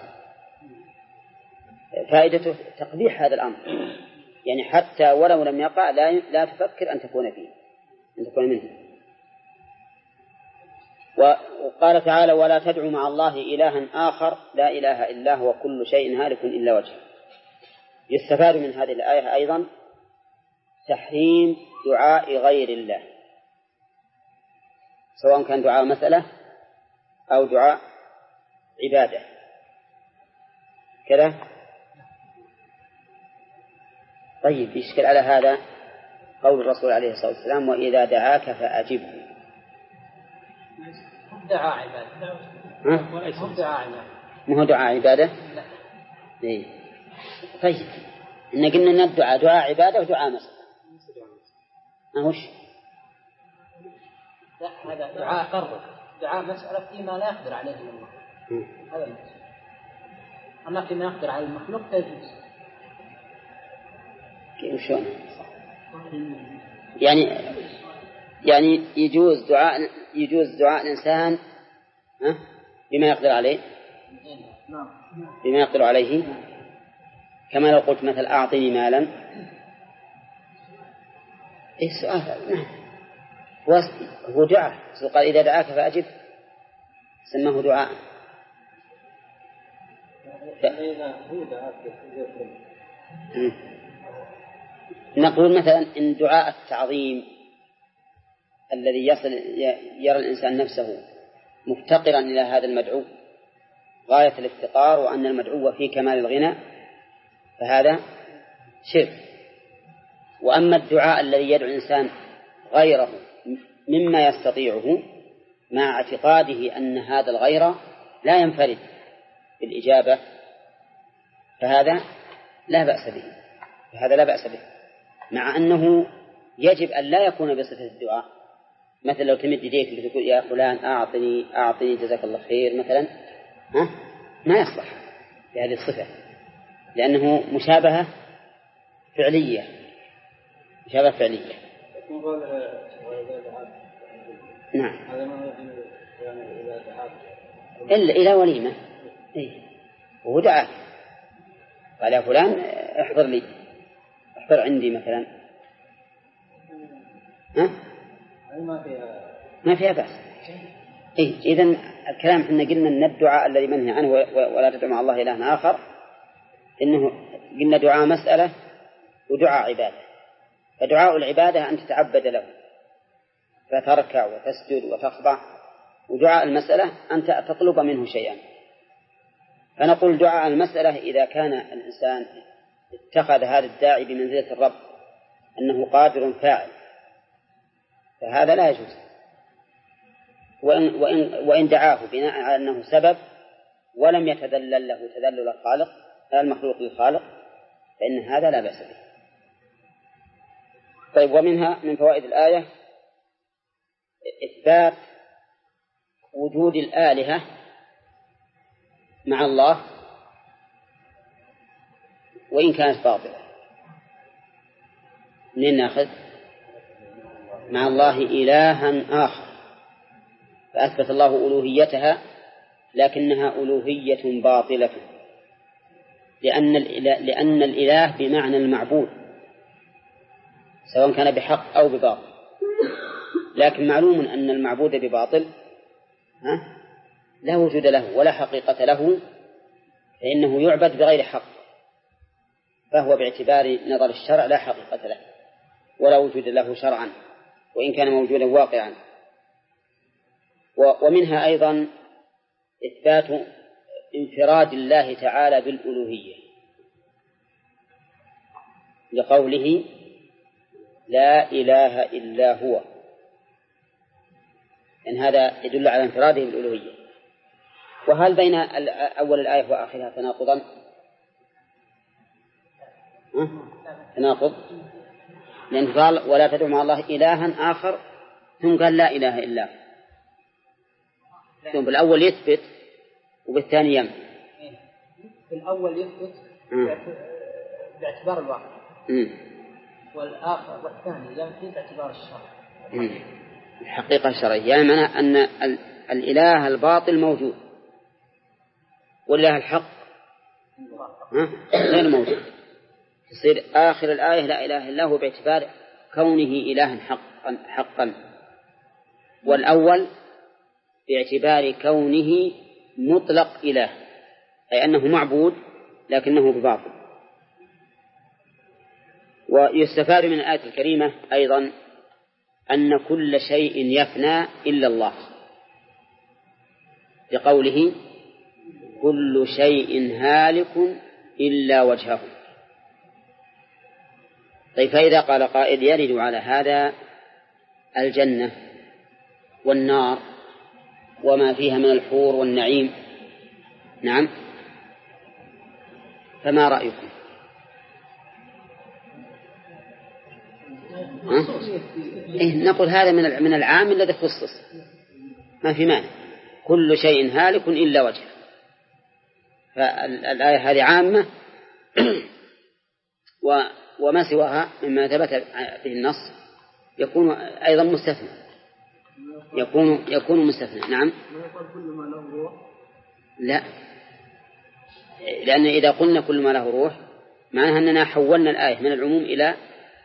فائدته تقبيح هذا الأمر، يعني حتى ولو لم يقع لا تفكر أن تكون فيه، أن تكون منه. وقال تعالى ولا تدعوا مع الله إلها آخر لا إله إلا هو كل شيء هالك إلا وجهه. يستفاد من هذه الآية أيضا تحريم دعاء غير الله، سواء كان دعاء مسألة أو دعاء عبادة كذا. طيب، يشكل على هذا قول الرسول عليه الصلاة والسلام وإذا دعاك فأجبه. دعاء عبادة. ما هو دعاء عبادة؟ لا. إيه. طيب، إن قلنا أن الدعاء دعاء عبادة ودعاء مسألة. ما هوش؟ لا، هذا دعاء قرب، دعاء مسألة فيما لا يقدر عليه الله. هذا المقصود. أما فيما يقدر على المخلوق تجوز. كيف شلون؟ يعني يجوز دعاء الإنسان بما يقدر عليه، بما يقدر عليه، كما لو قلت مثل أعطني مالا. إيه السؤال؟ نعم، هو دعاء، قال إذا دعاك فأجب، سماه دعاء. نقول مثلا إن دعاء التعظيم الذي يرى الإنسان نفسه مفتقرا إلى هذا المدعو غاية الافتقار وأن المدعو في كمال الغنى فهذا شرك. وأما الدعاء الذي يدعو الإنسان غيره مما يستطيعه مع اعتقاده أن هذا الغير لا ينفرد بالإجابة فهذا لا بأس به مع أنه يجب أن لا يكون بصفة الدعاء. مثلا لو تمد يديك لتقول يا فلان أعطني جزاك الله خير مثلا ما يصلح بهذه الصفة لأنه مشابهة فعلية. نعم إلا إلى وليمة وهو دعاء قال يا فلان احضر عندي مثلا ما فيها بأس. إذن الكلام حنا قلنا أن الدعاء الذي منهي عنه ولا تدعو مع الله إلها آخر إنه قلنا دعاء مسألة ودعاء عبادة. فدعاء العبادة أن تتعبد له فتركع وتسجد وتخضع ودعاء المسألة أن تطلب منه شيئا. فنقول دعاء المسألة إذا كان الإنسان اتخذ هذا الداعي بمنزلة الرب أنه قادر فاعل فهذا لا يجوز. وإن دعاه بناء على أنه سبب ولم يتذلل له تذلل المخلوق للخالق فإن هذا لا بأس به. طيب ومنها من فوائد الآية إثبات وجود الآلهة مع الله وإن كانت باطلة. منين نأخذ؟ مع الله إلها آخر فأثبت الله ألوهيتها لكنها ألوهية باطلة لأن الإله بمعنى المعبود سواء كان بحق أو بباطل. لكن معلوم أن المعبود بباطل لا وجود له ولا حقيقة له فإنه يعبد بغير حق فهو باعتبار نظر الشرع لا حقيقة له ولا وجود له شرعا وإن كان موجودا واقعا. ومنها أيضا إثبات انفراد الله تعالى بالألوهية لقوله لا إله إلا هو إن هذا يدل على انفراده بالألوهية. وهل بين أول الآية وآخرها تناقضا؟ تناقض لأن قال ولا تدعو مع الله إلها آخر ثم قال لا إله إلا هو ثم بالأول يثبت وبالثاني ينفي. بالأول يثبت باعتبار الواقع والآخر والثاني ينفي باعتبار الشرع الحقيقة الشرعية. يعني معنى أن الإله الباطل موجود والإله الحق غير موجود. تصير آخر الآية لا إله إلا هو باعتبار كونه إلها حقا والأول باعتبار كونه مطلق إله أي أنه معبود لكنه بباطل. ويستفاد من الآية الكريمة أيضا أن كل شيء يفنى إلا الله لقوله كل شيء هالك إلا وجهه. طيب فإذا قال قائل يرد على هذا الجنة والنار وما فيها من الحور والنعيم نعم فما رأيكم؟ نقول هذا من العام الذي خصص ما في مانع كل شيء هالك إلا وجهه. فالآية هذه عامة وما سواها مما ثبت به النص يكون أيضا مستثنى يكون مستثنى. نعم لا لأن إذا قلنا كل ما له روح معناها أننا حولنا الآية من العموم إلى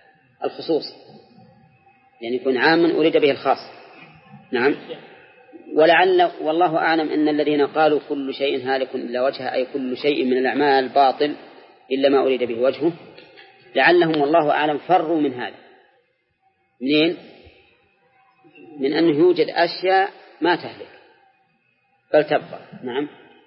الخصوص يعني يكون عاما أريد به الخاص. نعم ولعل والله أعلم أن الذين قالوا كل شيء هالك إلا وجهه أي كل شيء من الأعمال باطل إلا ما أريد به وجهه، لعلهم والله أعلم فروا من هذا. منين؟ من أنه يوجد أشياء ما تهلك بل تبقى. نعم.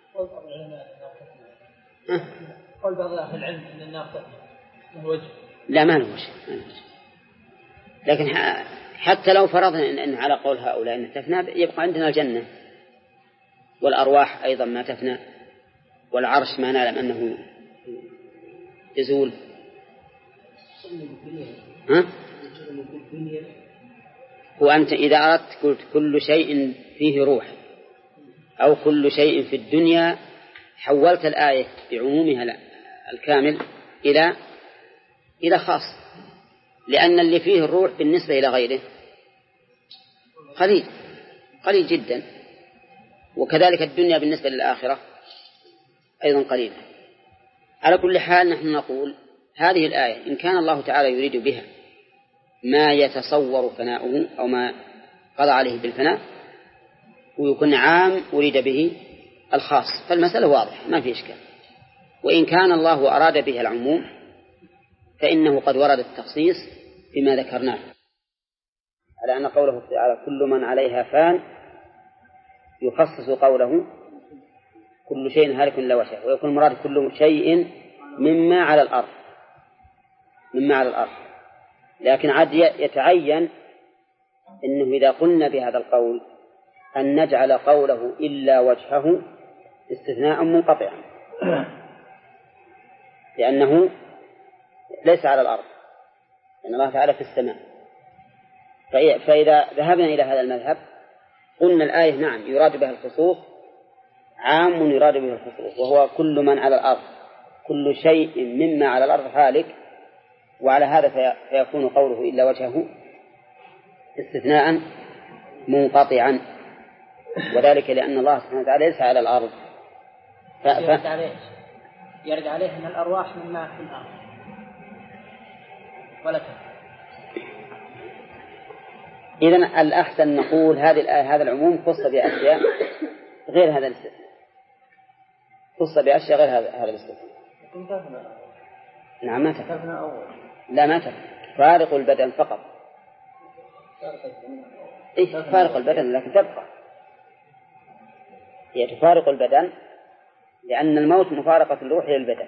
قول بعض أهل العلم أن النار له وجه. لا، ما له وجه. لكن حتى لو فرضنا أن على قول هؤلاء أن تفنى، يبقى عندنا الجنة والأرواح أيضا ما تفنى، والعرش ما نعلم أنه يزول. وأنت إذا أردت قلت كل شيء فيه روح أو كل شيء في الدنيا، حولت الآية بعمومها الكامل إلى خاص، لأن اللي فيه الروح بالنسبة إلى غيره قليل جدا، وكذلك الدنيا بالنسبة للآخرة أيضا قليلة. على كل حال نحن نقول هذه الآية إن كان الله تعالى يريد بها ما يتصور فناؤه أو ما قضى عليه بالفناء ويكون عام أريد به الخاص، فالمسألة واضحة ما في إشكال. وإن كان الله أراد بها العموم فإنه قد ورد التخصيص بما ذكرناه، على أن قوله تعالى كل من عليها فان يخصص قوله كل شيء هالك إلا وجهه، ويكون المراد كل شيء مما على الأرض. لكن عاد يتعين إنه إذا قلنا بهذا القول أن نجعل قوله إلا وجهه استثناء منقطعا، لأنه ليس على الأرض، لأن الله تعالى في السماء. فإذا ذهبنا إلى هذا المذهب قلنا الآية نعم يراد بها الخصوص، عام يراد به الخصوص، وهو كل من على الأرض، كل شيء مما على الأرض هالك، وعلى هذا فيكون قوله إلا وجهه استثناء منقطعا، وذلك لأن الله سبحانه وتعالى ليس على الأرض. يرد عليه أن الأرواح مما في الأرض ولا إذن الأحسن نقول هذه الآية هذا العموم خص بأشياء غير هذا الاستثناء، خص بأشياء غير هذا الاستثناء. نعم ما تفرق. لا ما تفرق، فارق البدن فقط. فارق البدن لكن تبقى، هي تفارق البدن لأن الموت مفارقة الروح للبدن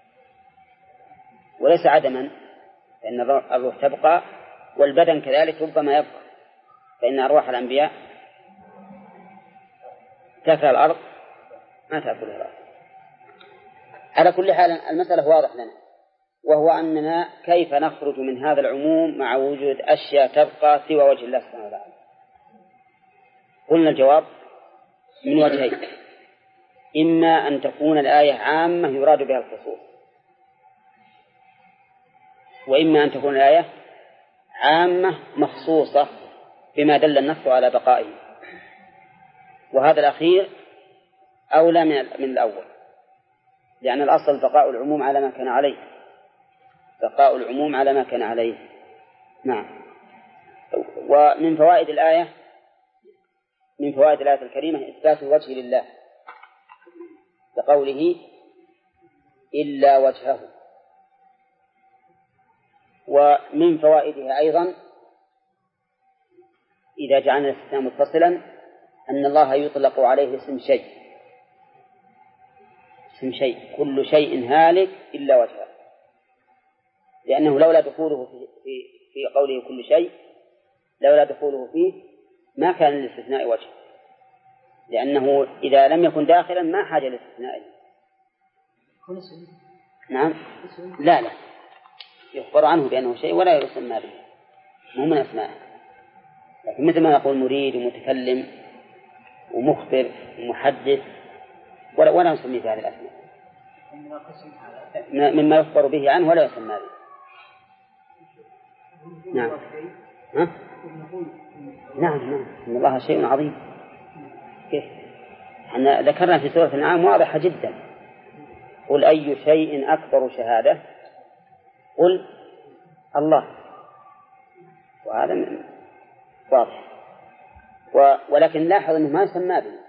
وليس عدما، فإن الروح تبقى والبدن كذلك ربما يبقى، فإن أرواح الأنبياء تأكل الأرض ما تأكلها الأرض. على كل حال المسألة واضح لنا، وهو أننا كيف نخرج من هذا العموم مع وجود أشياء تبقى سوى وجه الله سبحانه وتعالى. قلنا الجواب من وجهين: إما أن تكون الآية عامة يراد بها الخصوص، وإما أن تكون الآية عامة مخصوصة بما دل النص على بقائه، وهذا الأخير أولى من الأول، لأن الأصل بقاء العموم على ما كان عليه، بقاء العموم على ما كان عليه. نعم. ومن فوائد الآية الكريمة إثبات الوجه لله بقوله إلا وجهه. ومن فوائدها أيضا إذا جعلنا الاستثناء متصلا أن الله يطلق عليه اسم شيء، كل شيء هالك إلا وجهه، لأنه لولا دخوله في قوله كل شيء، لولا دخوله فيه ما كان للاستثناء وجه، لأنه إذا لم يكن داخلا ما حاجة للاستثناء. نعم. لا يخبر عنه بأنه شيء ولا يسمى به، مو من أسماءه، لكن مثل ما نقول مريد ومتكلم ومخبر ومحدث ولا نسميه بهذه الأسماء، مما يخبر به عنه ولا يسمى به. نعم. نعم إن الله شيء عظيم. كيف؟ احنا ذكرنا في سورة الأنعام واضحة جدا: قل أي شيء أكبر شهادة؟ قل الله. وهذا واضح. ولكن لاحظ أنه ما يسمى به،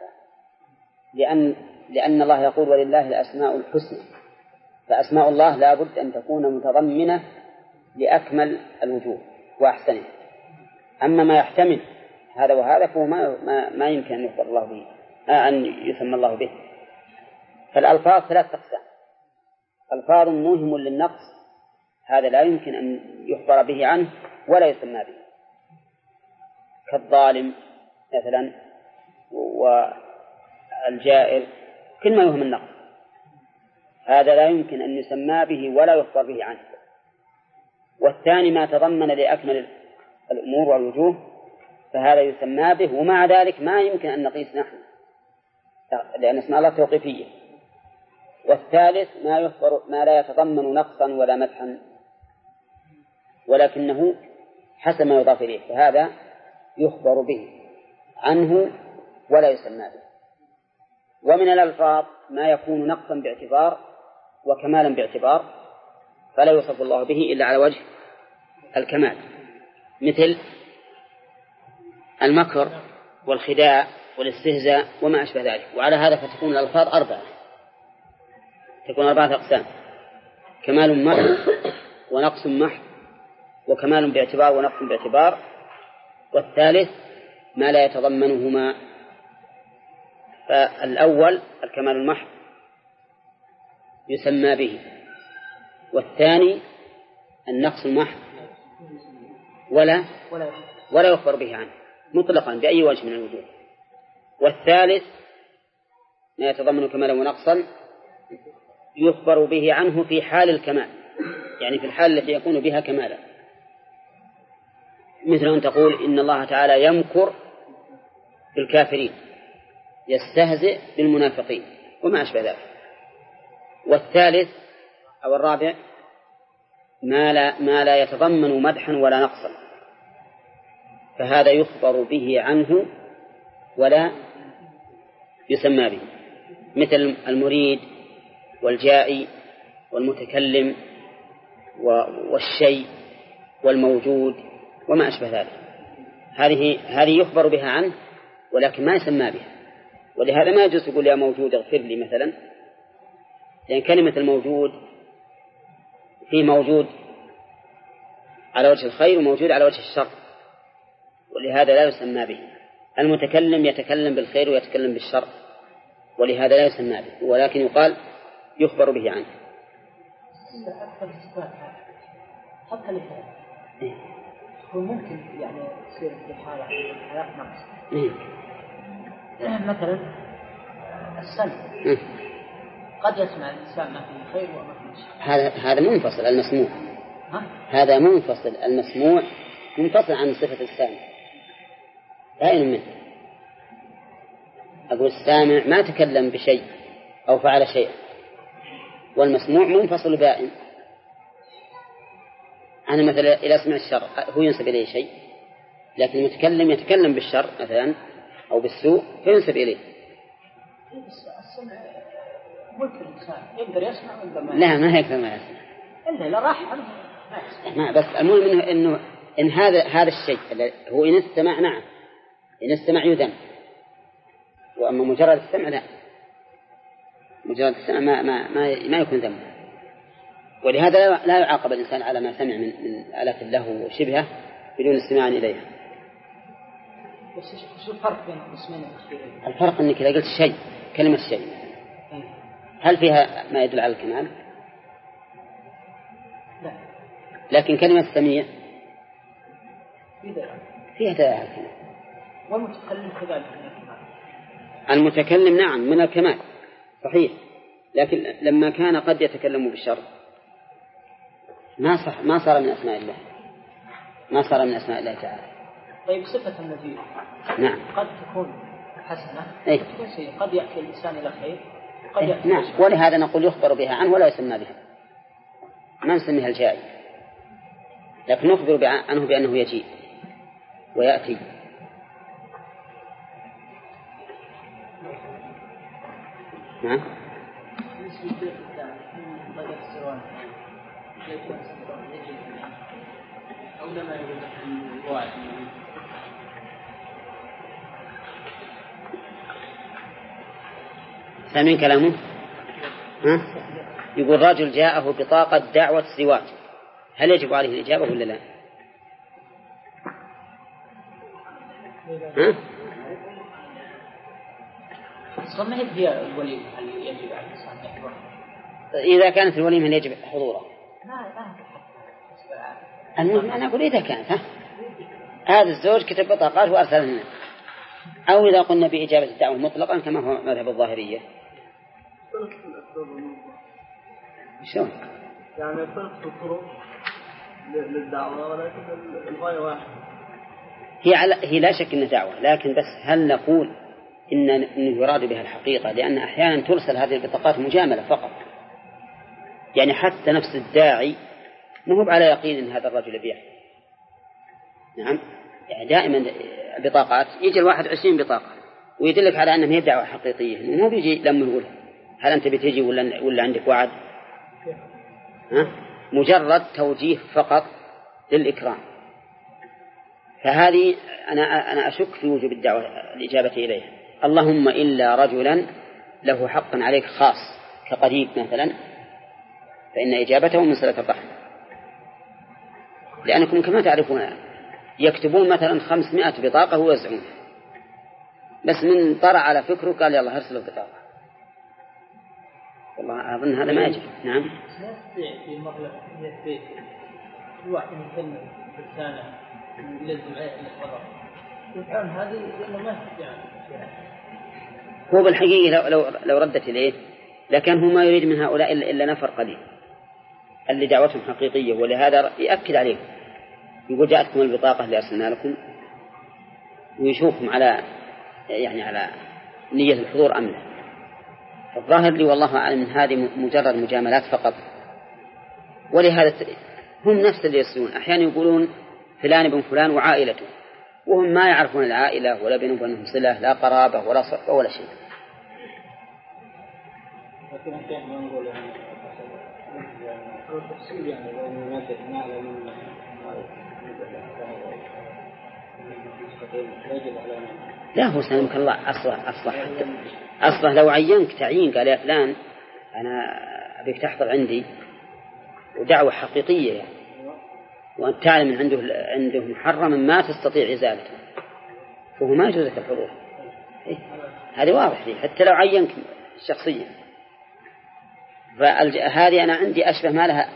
لأن الله يقول ولله الأسماء الحسنى، فأسماء الله لا بد أن تكون متضمنة لأكمل الوجوه وأحسنه. أما ما يحتمل هذا وهذا فهو ما يمكن أن يخبر الله به، أن يسمى الله به. فالألفاظ 3 أقسام: ألفاظ موهم للنقص، هذا لا يمكن أن يخبر به عنه ولا يسمى به، كالظالم مثلا والجائر، كل ما يوهم النقص هذا لا يمكن أن يسمى به ولا يخبر به عنه. والثاني ما تضمن لأكمل الأمور والوجوه، فهذا يسمى به، ومع ذلك ما يمكن أن نقيس نحن لأن اسماء الله توقيفية. والثالث ما لا يتضمن نقصا ولا مدحا ولكنه حسب ما يضاف إليه، فهذا يخبر به عنه ولا يسمى به. ومن الألفاظ ما يكون نقصا باعتبار وكمالا باعتبار، فلا يوصف الله به إلا على وجه الكمال، مثل المكر والخداع والاستهزاء وما أشبه ذلك. وعلى هذا فتكون الألفاظ 4، تكون 4 أقسام: كمال محض ونقص محض وكمال باعتبار ونقص باعتبار. والثالث ما لا يتضمنهما، فالأول الكمال المحض يسمى به، والثاني النقص المحض ولا يخبر به عنه مطلقا بأي وجه من الوجوه. والثالث ما يتضمن كمالا ونقصا يخبر به عنه في حال الكمال، يعني في الحال التي يكون بها كمالا، مثل أن تقول إن الله تعالى يمكر بالكافرين، يستهزئ بالمنافقين وما أشبه ذلك. والثالث أو الرابع ما لا يتضمن مدحا ولا نقصا، فهذا يخبر به عنه ولا يسمى به، مثل المريد والجائي والمتكلم والشيء والموجود وما أشبه ذلك. هذه يخبر بها عنه ولكن ما يسمى بها. ولهذا ما يجوز يقول يا موجود اغفر لي مثلا، لأن كلمة الموجود في موجود على وجه الخير وموجود على وجه الشر، ولهذا لا يسمى به. المتكلم يتكلم بالخير ويتكلم بالشر، ولهذا لا يسمى به، ولكن يقال يخبر به عنه. حتى الإثبات هو ممكن يعني يصير في حالات نقص. مثلا السمع قد يسمع الإنسان ما فيه خير وما فيه شر، هذا منفصل المسموع. هذا منفصل المسموع منفصل عن صفة السامع، بائن منه. أقول السامع ما تكلم بشيء أو فعل شيء، والمسموع منفصل بائن. أنا مثلا إذا أسمع الشر هو ينسب إليه شيء، لكن المتكلم يتكلم بالشر مثلا أو بالسوء فينسب إليه. السمع ملك الإنسان، يقدر يسمع ولا ما؟ لا، ما يقدر ما يسمع إلا لا راح عنه ما يسمع. بس المهم إنه إن هذا الشيء هو إن استمع نعم، إن استمع يذم، وأما مجرد السمع لا، مجرد السمع ما يكون ذم. ولهذا لا يعاقب الإنسان على ما سمع من آلات اللهو وشبهه بدون استماع إليها. شو الفرق بين الاسمين الأخيرين؟ الفرق أنك إذا قلت شيء كلمة شيء هل فيها ما يدل على الكمال؟ لا. لكن كلمة سميع فيها دلالة على الكمال. والمتكلم كذلك من الكمال. المتكلم نعم من الكمال صحيح، لكن لما كان قد يتكلم بالشر ما صار من أسماء الله، ما صار من أسماء الله تعالى. طيب صفة النبي نعم قد تكون حسنة تكون سيئة، قد يأتي الإنسان إلى خير قد يأتي نعم، ولهذا نقول يخبر بها عنه ولا يسمى بها، ما نسميها الجائي، لكن نخبر عنه بأنه يجيء ويأتي. نعم سامعين كلامه؟ ها؟ يقول رجل جاءه بطاقة دعوة زواج، هل يجب عليه الإجابة ولا لا؟ ها؟ ما هي الوليمة هل يجب على الإنسان يحضر؟ إذا كانت الوليمة هل يجب حضورها؟ المهم أنا أقول إذا كانت هذا الزوج كتب بطاقات وأرسل لنا، أو إذا قلنا بإجابة الدعوة مطلقا كما هو مذهب الظاهرية. شلون؟ يعني فرق الطرق للدعوة ولكن الغاية واحدة. هي لا شك إنها دعوة، لكن بس هل نقول إنه يراد بها الحقيقة؟ لأن أحيانا ترسل هذه البطاقات مجاملة فقط، يعني حتى نفس الداعي ما هو على يقين إن هذا الرجل يبيع. نعم، يعني دائما بطاقات يجي الواحد 20 بطاقة ويدلك على أنها هي دعوة حقيقية، مو بيجي لما يقول هل أنت بتيجي ولا عندك وعد؟ مجرد توجيه فقط للإكرام. فهذه أنا أشك في وجوب الدعوة الإجابة إليها، اللهم إلا رجلا له حق عليك خاص كقريب مثلا، فإن إجابته من صلة الرحم. لأنكم كما تعرفون يكتبون مثلا 500 بطاقة ويوزعون، بس من طرع على فكره قال يلا هرسلوا بطاقة، والله أظن هذا ما يجب. نعم. في مرة في الواحد مثل بالسنة يلزم عليه الإخبار يفعل هذه لأنه ما يستطيع. هو بالحقيقة لو ردت إليه لكن هو ما يريد من هؤلاء إلا نفر قليل اللي دعوتهم حقيقية، ولهذا يأكد عليهم يقول جاءتكم البطاقة اللي أرسلنا لكم، ويشوفهم على نية الحضور أم لا. الظاهر لي والله أعلم من هذه مجرد مجاملات فقط، ولهذا هم نفس اللي يسلون أحيانا يقولون فلان ابن فلان وعائلته، وهم ما يعرفون العائلة ولا بينهم وبينهم صلة، لا قرابة ولا صحبة ولا شيء. لكن الشيخ ما نقول التفصيل يعني لو ما نعلم لا هو سلمك الله أصله لو عينك تعيين قال يا فلان أنا أبيك تحضر عندي ودعوة حقيقية يعني، وأنت تعلم عنده محرم ما تستطيع إزالته، فهو ما يجوز لك الحضور. هذه واضح لي حتى لو عينك شخصيا. فهذه أنا عندي أشبه ما لها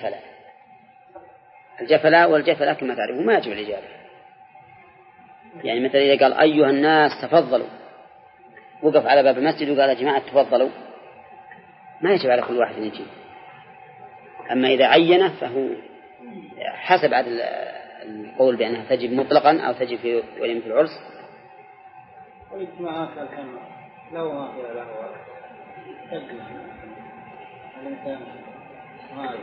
الجفلاء والجفلاء كما تعرفون ما يجب الإجابة. يعني مثلا إذا قال أيها الناس تفضلوا، وقف على باب المسجد وقال يا جماعة تفضلوا، ما يجب على كل واحد أن يجيب. أما إذا عينه فهو حسب عدد القول بأنها تجب مطلقا أو تجب في وليمة العرس. والاجتماعات الحين لو ما فيها له تجب الإنسان ما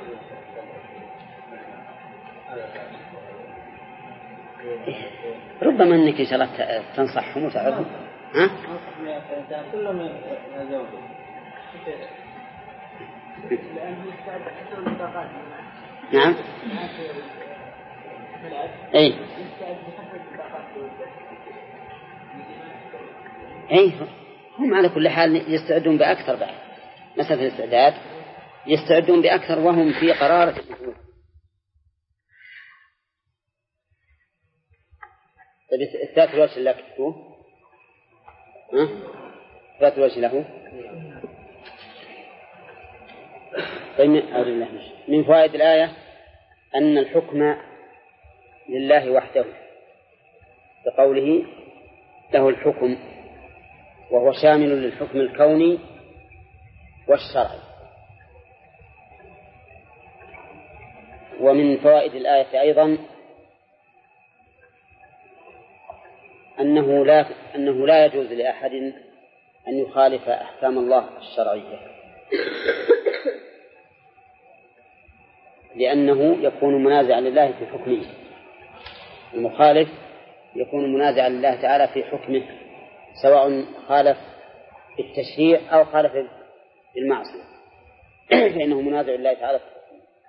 ربما أنك إن شاء الله تنصحهم وتعرفهم. ها؟ كلهم يزوجون. نعم. أي هم على كل حال يستعدون بأكثر بعد مسألة الاستعداد يستعدون بأكثر وهم في قرارة الدخول. طيب إثبات الوجه اللي كتبوه إثبات الوجه له. طيب من فوائد الآية أن الحكم لله وحده بقوله له الحكم، وهو شامل للحكم الكوني والشرعي. ومن فوائد الآية أيضا أنه لا يجوز لأحد أن يخالف أحكام الله الشرعية، لأنه يكون منازعا لله في حكمه. المخالف يكون منازعا لله تعالى في حكمه، سواء خالف بالتشريع أو خالف بالمعصية فإنه منازع لله تعالى في حكمه.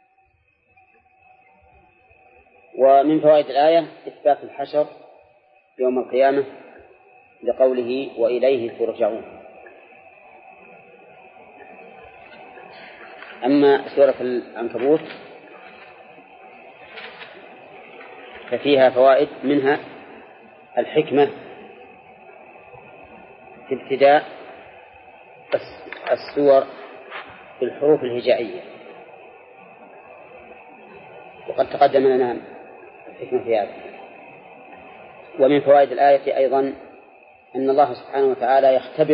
ومن فوائد الآية إثبات الحشر يوم القيامة لقوله وإليه ترجعون. أما سورة العنكبوت ففيها فوائد، منها الحكمة في ابتداء السور بالحروف الهجائية، وقد تقدم لنا الحكمة في هذا. ومن فوائد الآية أيضا أن الله سبحانه وتعالى يختبر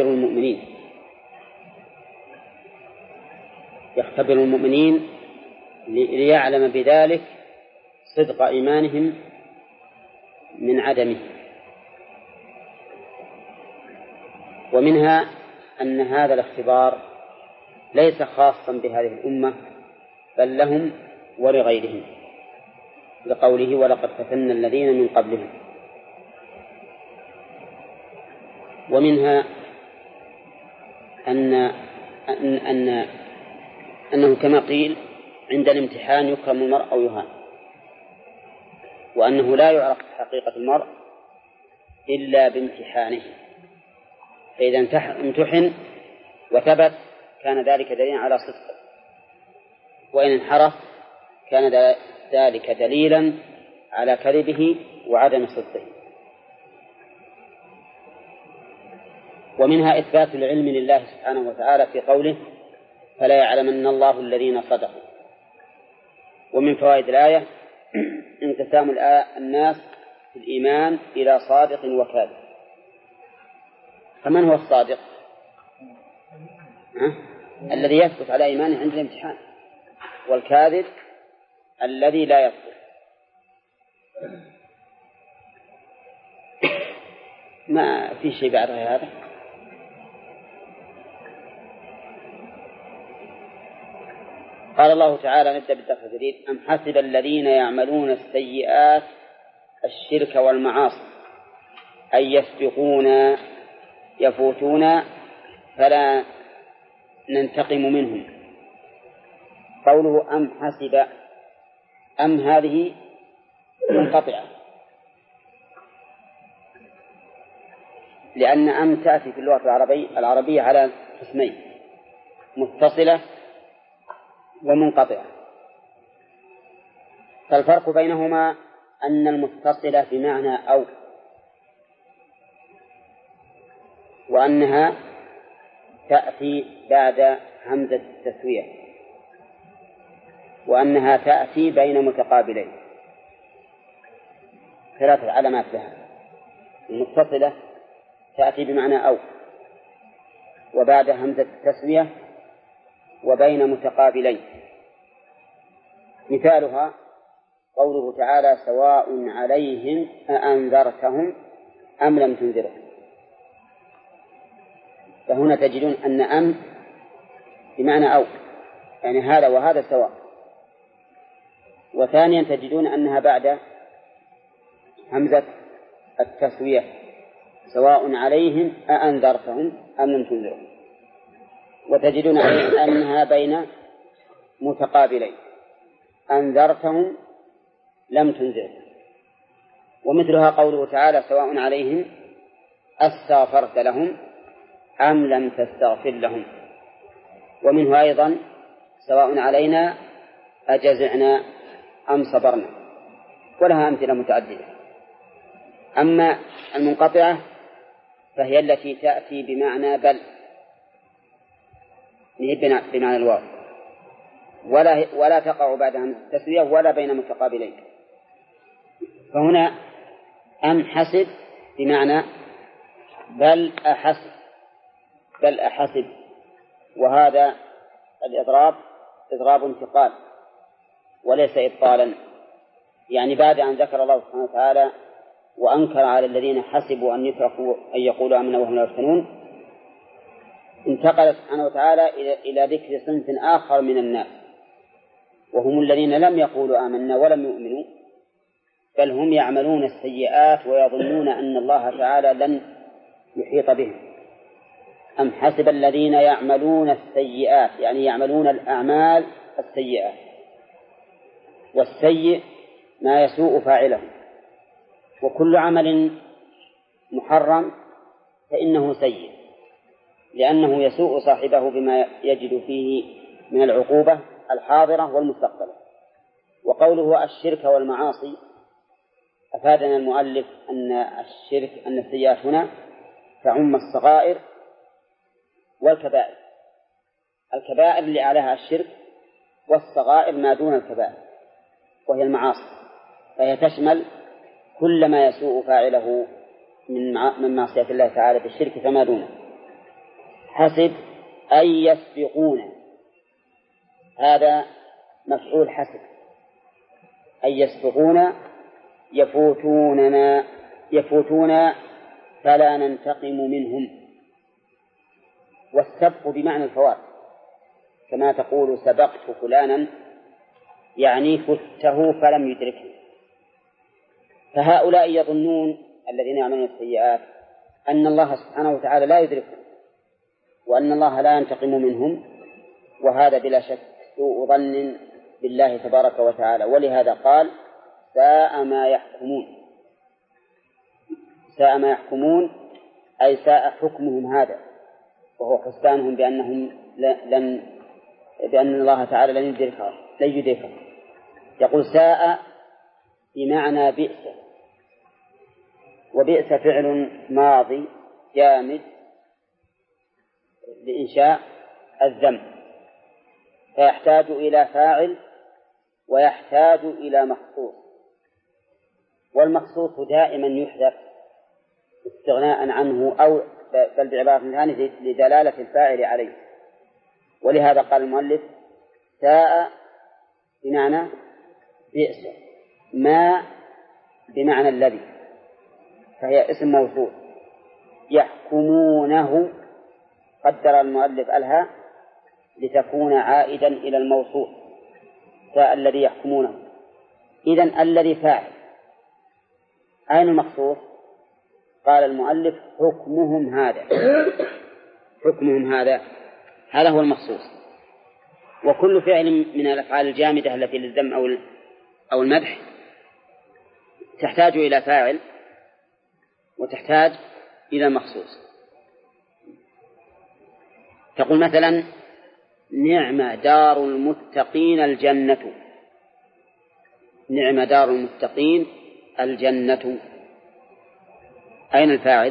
المؤمنين ليعلم بذلك صدق إيمانهم من عدمه. ومنها أن هذا الاختبار ليس خاصا بهذه الأمة بل لهم ولغيرهم، لقوله ولقد فتنا الذين من قبلهم. ومنها أنه كما قيل عند الامتحان يكرم المرء أو يهان، وأنه لا يعرف حقيقة المرء إلا بامتحانه، فإذا امتحن وثبت كان ذلك دليلا على صدقه، وإن انحرف كان ذلك دليلا على كذبه وعدم صدقه. ومنها إثبات العلم لله سبحانه وتعالى في قوله فلا يعلمن الله الذين صدقوا. ومن فوائد الآية انقسام الناس في الإيمان إلى صادق وكاذب. فمن هو الصادق؟ الذي يثبت على إيمانه عند الامتحان، والكاذب الذي لا يثبت. ما في شيء بعد هذا. قال الله تعالى، نبدأ بالدرس الجديد: أم حسب الذين يعملون السيئات الشرك والمعاصي أن يسبقونا يفوتونا فلا ننتقم منهم. قوله أم حسب، أم هذه منقطعة، لأن أم تأتي في اللغة العربية على قسمين: متصلة ومنقطعة. فالفرق بينهما أن المتصلة بمعنى أو، وأنها تأتي بعد همزة التسوية، وأنها تأتي بين متقابلين. 3 علامات لها: المتصلة تأتي بمعنى أو، وبعد همزة التسوية، وبين متقابلين. مثالها قوله تعالى سواء عليهم أأنذرتهم أم لم تنذرهم. فهنا تجدون أن أم بمعنى أو، يعني هذا وهذا سواء. وثانيا تجدون أنها بعد همزة التسوية، سواء عليهم أأنذرتهم أم لم تنذرهم. وتجدون أنها بين متقابلين، أنذرتهم لم تنذرهم. ومثلها قوله تعالى سواء عليهم أستغفرت لهم أم لم تستغفر لهم. ومنه أيضا سواء علينا أجزعنا أم صبرنا، ولها أمثلة متعددة. أما المنقطعة فهي التي تأتي بمعنى بل، بمعنى الواو، ولا تقع بعد همزة التسوية ولا بين متقابلين. فهنا أم حسب بمعنى بل أحسب، وهذا الإضراب إضراب انتقال وليس إبطالا. يعني بعد أن ذكر الله سبحانه وتعالى وأنكر على الذين حسبوا أن يتركوا أن يقولوا آمنا وهم لا يفتنون، انتقل سبحانه وتعالى إلى ذكر صنف آخر من الناس، وهم الذين لم يقولوا آمنا ولم يؤمنوا، بل هم يعملون السيئات ويظنون أن الله تعالى لن يحيط بهم. أم حسب الذين يعملون السيئات، يعني يعملون الأعمال السيئات، والسيء ما يسوء فاعله، وكل عمل محرم فإنه سيء، لأنه يسوء صاحبه بما يجد فيه من العقوبة الحاضرة والمستقبلة. وقوله الشرك والمعاصي أفادنا المؤلف أن السيئات هنا تعم الصغائر والكبائر. الكبائر اللي عليها الشرك، والصغائر ما دون الكبائر وهي المعاصي، فهي تشمل كل ما يسوء فاعله من معصية الله تعالى بالشرك فما دونه. حسب أن يسبقون، هذا مفعول حسب، أن يسبقون يفوتون فلا ننتقم منهم. والسبق بمعنى الفوات، كما تقول سبقت فلانا يعني فته فلم يدركه. فهؤلاء يظنون الذين يعملون السيئات أن الله سبحانه وتعالى لا يدركهم وأن الله لا ينتقم منهم، وهذا بلا شك سوء ظن بالله تبارك وتعالى. ولهذا قال ساء ما يحكمون. ساء ما يحكمون أي ساء حكمهم هذا، وهو حسبانهم بأن الله تعالى لن يدركهم. يقول ساء بمعنى بئس، وبئس فعل ماضي جامد لإنشاء الذنب، فيحتاج إلى فاعل ويحتاج إلى مخصوص، والمخصوص دائما يحذف استغناء عنه أو بل بعبارة ثانية لدلالة الفاعل عليه. ولهذا قال المؤلف ساء بمعنى بئس، ما بمعنى الذي، فهي اسم موصول. يحكمونه قدر المؤلف الها لتكون عائدا إلى الموصول، فالذي يحكمونه. إذن الذي فاعل. أين المخصوص؟ قال المؤلف حكمهم هذا. حكمهم هذا هو المخصوص. وكل فعل من الأفعال الجامدة التي للذم أو المدح تحتاج إلى فاعل وتحتاج إلى مخصوص. تقول مثلا نعم دار المتقين الجنة. نعم دار المتقين الجنة، أين الفاعل؟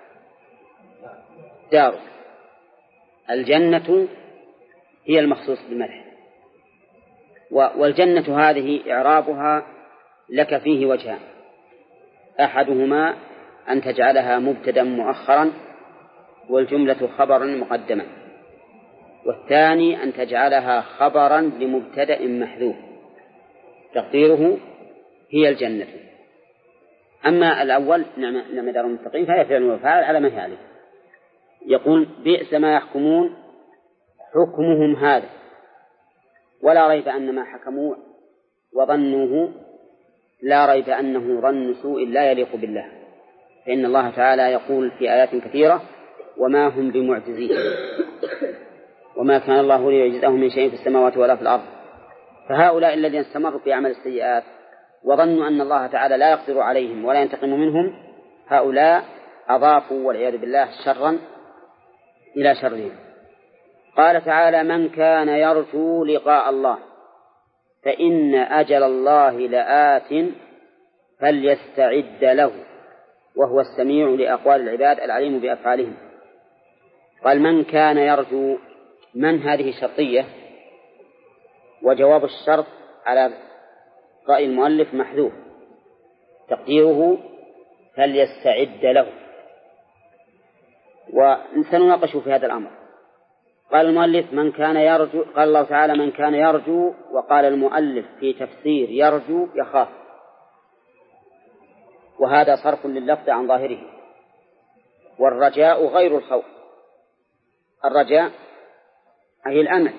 دار. الجنة هي المخصوص بالمدح. والجنة هذه إعرابها لك فيه وجهان: أحدهما أن تجعلها مبتدأ مؤخرا والجملة خبرا مقدما، والثاني أن تجعلها خبرا لمبتدأ محذوف تقديره هي الجنة. أما الأول نعم دار المتقين فهي فعل وفاعل على ما هي عليه. يقول بئس ما يحكمون حكمهم هذا، ولا ريب أن ما حكموا وظنوه لا ريب أنه ظن سوء لا يليق بالله، فإن الله تعالى يقول في آيات كثيرة وما هم بمعجزين وما كان الله ليعجزهم من شيء في السماوات ولا في الأرض. فهؤلاء الذين استمروا في عمل السيئات وظنوا أن الله تعالى لا يقدر عليهم ولا ينتقم منهم، هؤلاء أضافوا والعياذ بالله شرا إلى شرهم. قال تعالى من كان يرجو لقاء الله فإن أجل الله لآت فليستعد له وهو السميع لأقوال العباد العليم بأفعالهم. قال من كان يرجو، من هذه شرطية، وجواب الشرط على رأي المؤلف محذوف تقديره فليستعد له. وسنناقش في هذا الأمر. قال المؤلف من كان يرجو، قال الله تعالى من كان يرجو، وقال المؤلف في تفسير يرجو يخاف، وهذا صرف لللفظ عن ظاهره. والرجاء غير الخوف. الرجاء أي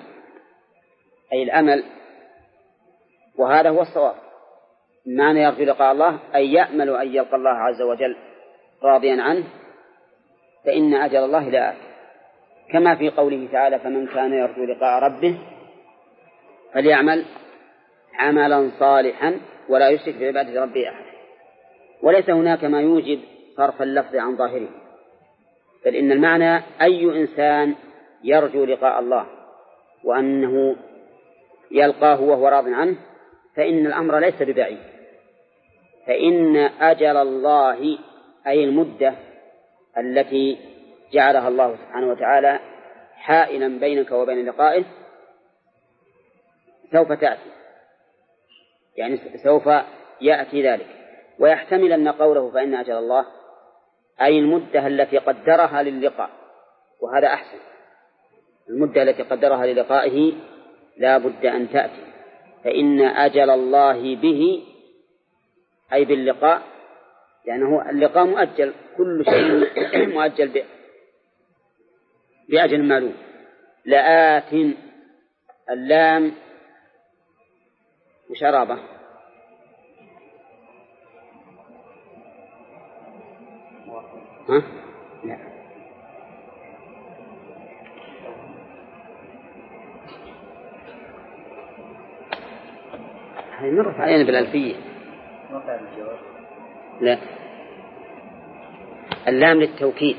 الأمل، وهذا هو الصواب. معنى يرجو لقاء الله أي يأمل أن يلقى الله عز وجل راضيا عنه، فإن أجل الله لآت، كما في قوله تعالى فمن كان يرجو لقاء ربه فليعمل عملا صالحا ولا يشرك بعبادة ربه أحد. وليس هناك ما يوجب صرف اللفظ عن ظاهره، بل إن المعنى أي إنسان يرجو لقاء الله وأنه يلقاه وهو راض عنه، فإن الأمر ليس ببعيد. فإن أجل الله أي المدة التي جعلها الله سبحانه وتعالى حائلا بينك وبين لقائه سوف تأتي، يعني سوف يأتي ذلك. ويحتمل أن قوله فإن أجل الله أي المدة التي قدرها للقاء، وهذا أحسن. المدة التي قدرها للقائه لا بد أن تأتي. فإن أجل الله به أي باللقاء، لأنه اللقاء مؤجل، كل شيء مؤجل بأجل معلوم. لآت اللام مشربة، ها؟ لا، هذه مرت علينا بالألفية. لا، اللام للتوكيد،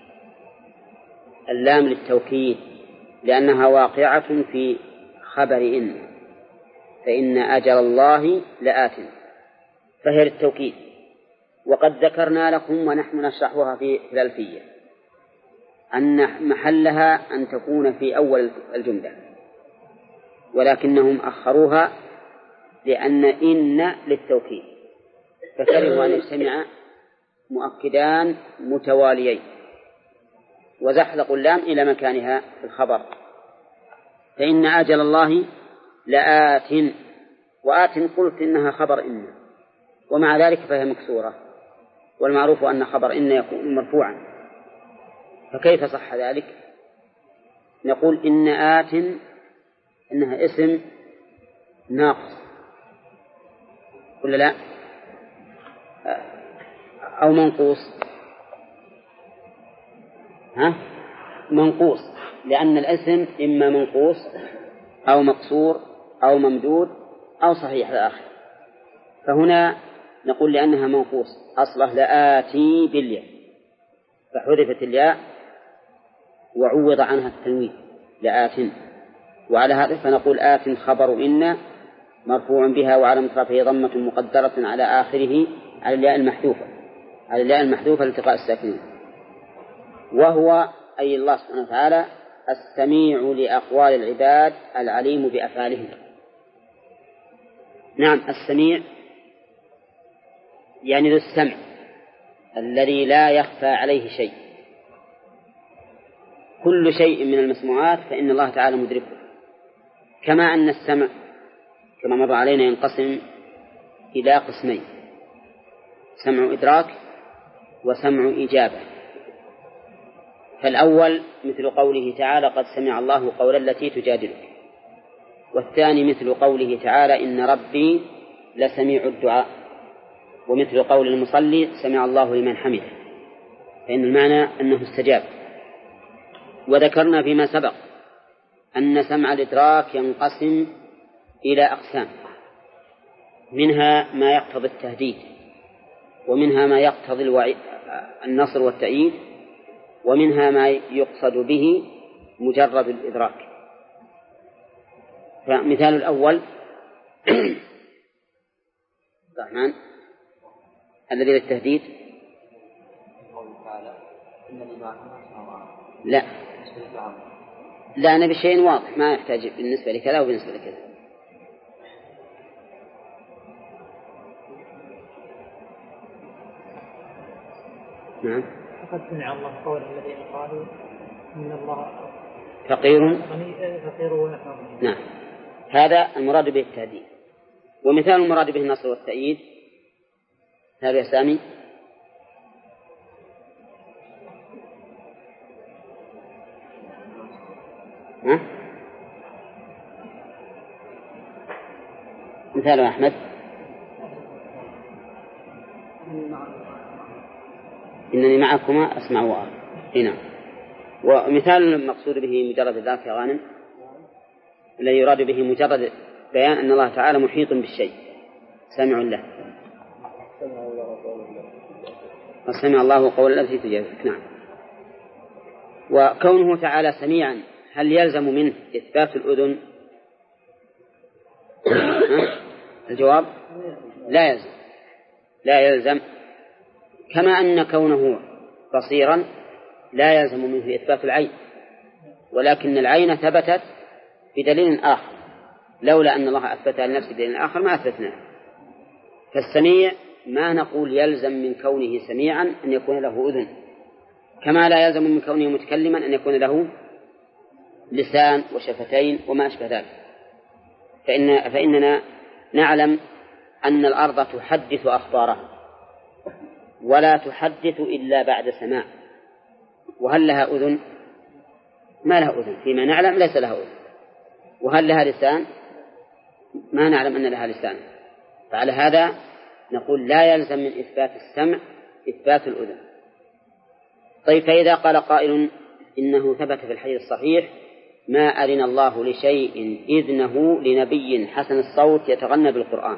اللام للتوكيد لأنها واقعة في خبر إن، فإن أجل الله لآت، فهي للتوكيد. وقد ذكرنا لكم ونحن نشرحها في الألفية أن محلها أن تكون في أول الجملة، ولكنهم أخروها لأن إن للتوكيد، فكرهوا أن يجتمع مؤكدان متواليين، وزحلقوا اللام إلى مكانها في الخبر. فإن أجل الله لآت، وآت قلت إنها خبر إن، ومع ذلك فهي مكسورة، والمعروف أن خبر إن يكون مرفوعا، فكيف صح ذلك؟ نقول إن آت إنها اسم ناقص ولا لا؟ أو منقوص؟ ها؟ منقوص، لأن الاسم إما منقوص أو مقصور أو ممدود أو صحيح الآخر. فهنا نقول لأنها منقوص أصله لآتي بالياء، فحذفت الياء وعوض عنها التنوين لآت، وعلى هذا فنقول آت خبر إن مرفوع بها وعلامة رفعه ضمة مقدرة على آخره على الياء المحذوفة، على الياء المحذوفة لالتقاء الساكنين. وهو أي الله سبحانه وتعالى السميع لأقوال العباد العليم بأفعالهم. نعم، السميع يعني ذو السمع الذي لا يخفى عليه شيء، كل شيء من المسموعات فإن الله تعالى مدركه. كما أن السمع كما مر علينا ينقسم إلى قسمين: سمع إدراك وسمع إجابة. فالأول مثل قوله تعالى قد سمع الله قول التي تجادلك، والثاني مثل قوله تعالى إن ربي لسميع الدعاء، ومثل قول المصلي سمع الله لمن حمده، فإن المعنى أنه استجاب. وذكرنا فيما سبق أن سمع الإدراك ينقسم إلى أقسام: منها ما يقتضي التهديد، ومنها ما يقتضي النصر والتأييد، ومنها ما يقصد به مجرد الإدراك. فمثال الأول الرحمن الذي للتهديد، لا أنا بشيء واضح ما يحتاج بالنسبة لكذا وبالنسبة لكذا. نعم، فقد سمع الله قول الذين قالوا إن الله فقير ونحن. نعم، هذا المراد به التهديد. ومثال المراد به النصر والتأييد هذا يا سامي. مثال أحمد إنني معكما أسمع وأرى. هنا ومثال المقصود به مجرد ذاك يا غانم الذي يراد به مجرد بيان أن الله تعالى محيط بالشيء سامع له. وسمع الله قول التي تجادلك. نعم. وكونه تعالى سميعا هل يلزم منه إثبات الأذن؟ الجواب لا يلزم، لا يلزم، كما أن كونه بصيرا لا يلزم منه إثبات العين، ولكن العين ثبتت بدليل آخر، لولا أن الله أثبتها لنفسه بدليل آخر ما أثبتناه. فالسميع ما نقول يلزم من كونه سميعا أن يكون له أذن، كما لا يلزم من كونه متكلما أن يكون له لسان وشفتين وما أشبه ذلك. فإننا نعلم أن الأرض تحدث أخبارها ولا تحدث إلا بعد سماع. وهل لها أذن؟ ما لها أذن، فيما نعلم ليس لها أذن. وهل لها لسان؟ ما نعلم أن لها لسان. فعلى هذا نقول لا يلزم من إثبات السمع إثبات الأذن. طيب، فإذا قال قائل إنه ثبت في الحديث الصحيح ما أذن الله لشيء إذنه لنبي حسن الصوت يتغنى بالقرآن،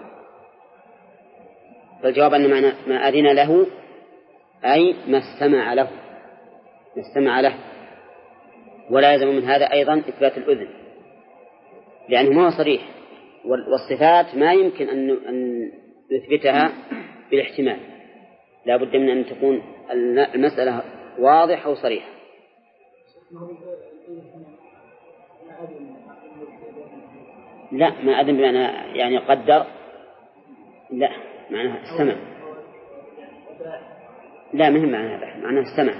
فالجواب أن معنى ما أذن له أي ما استمع له، ما استمع له، ولا يلزم من هذا أيضا إثبات الأذن لأنه ما هو صريح، والصفات ما يمكن أن يثبتها بالاحتمال، لا بد من أن تكون المسألة واضحة وصريحة. لا، ما أذن بمعنى يعني قدر، لا معناها السمع، لا مهم معناها السمع،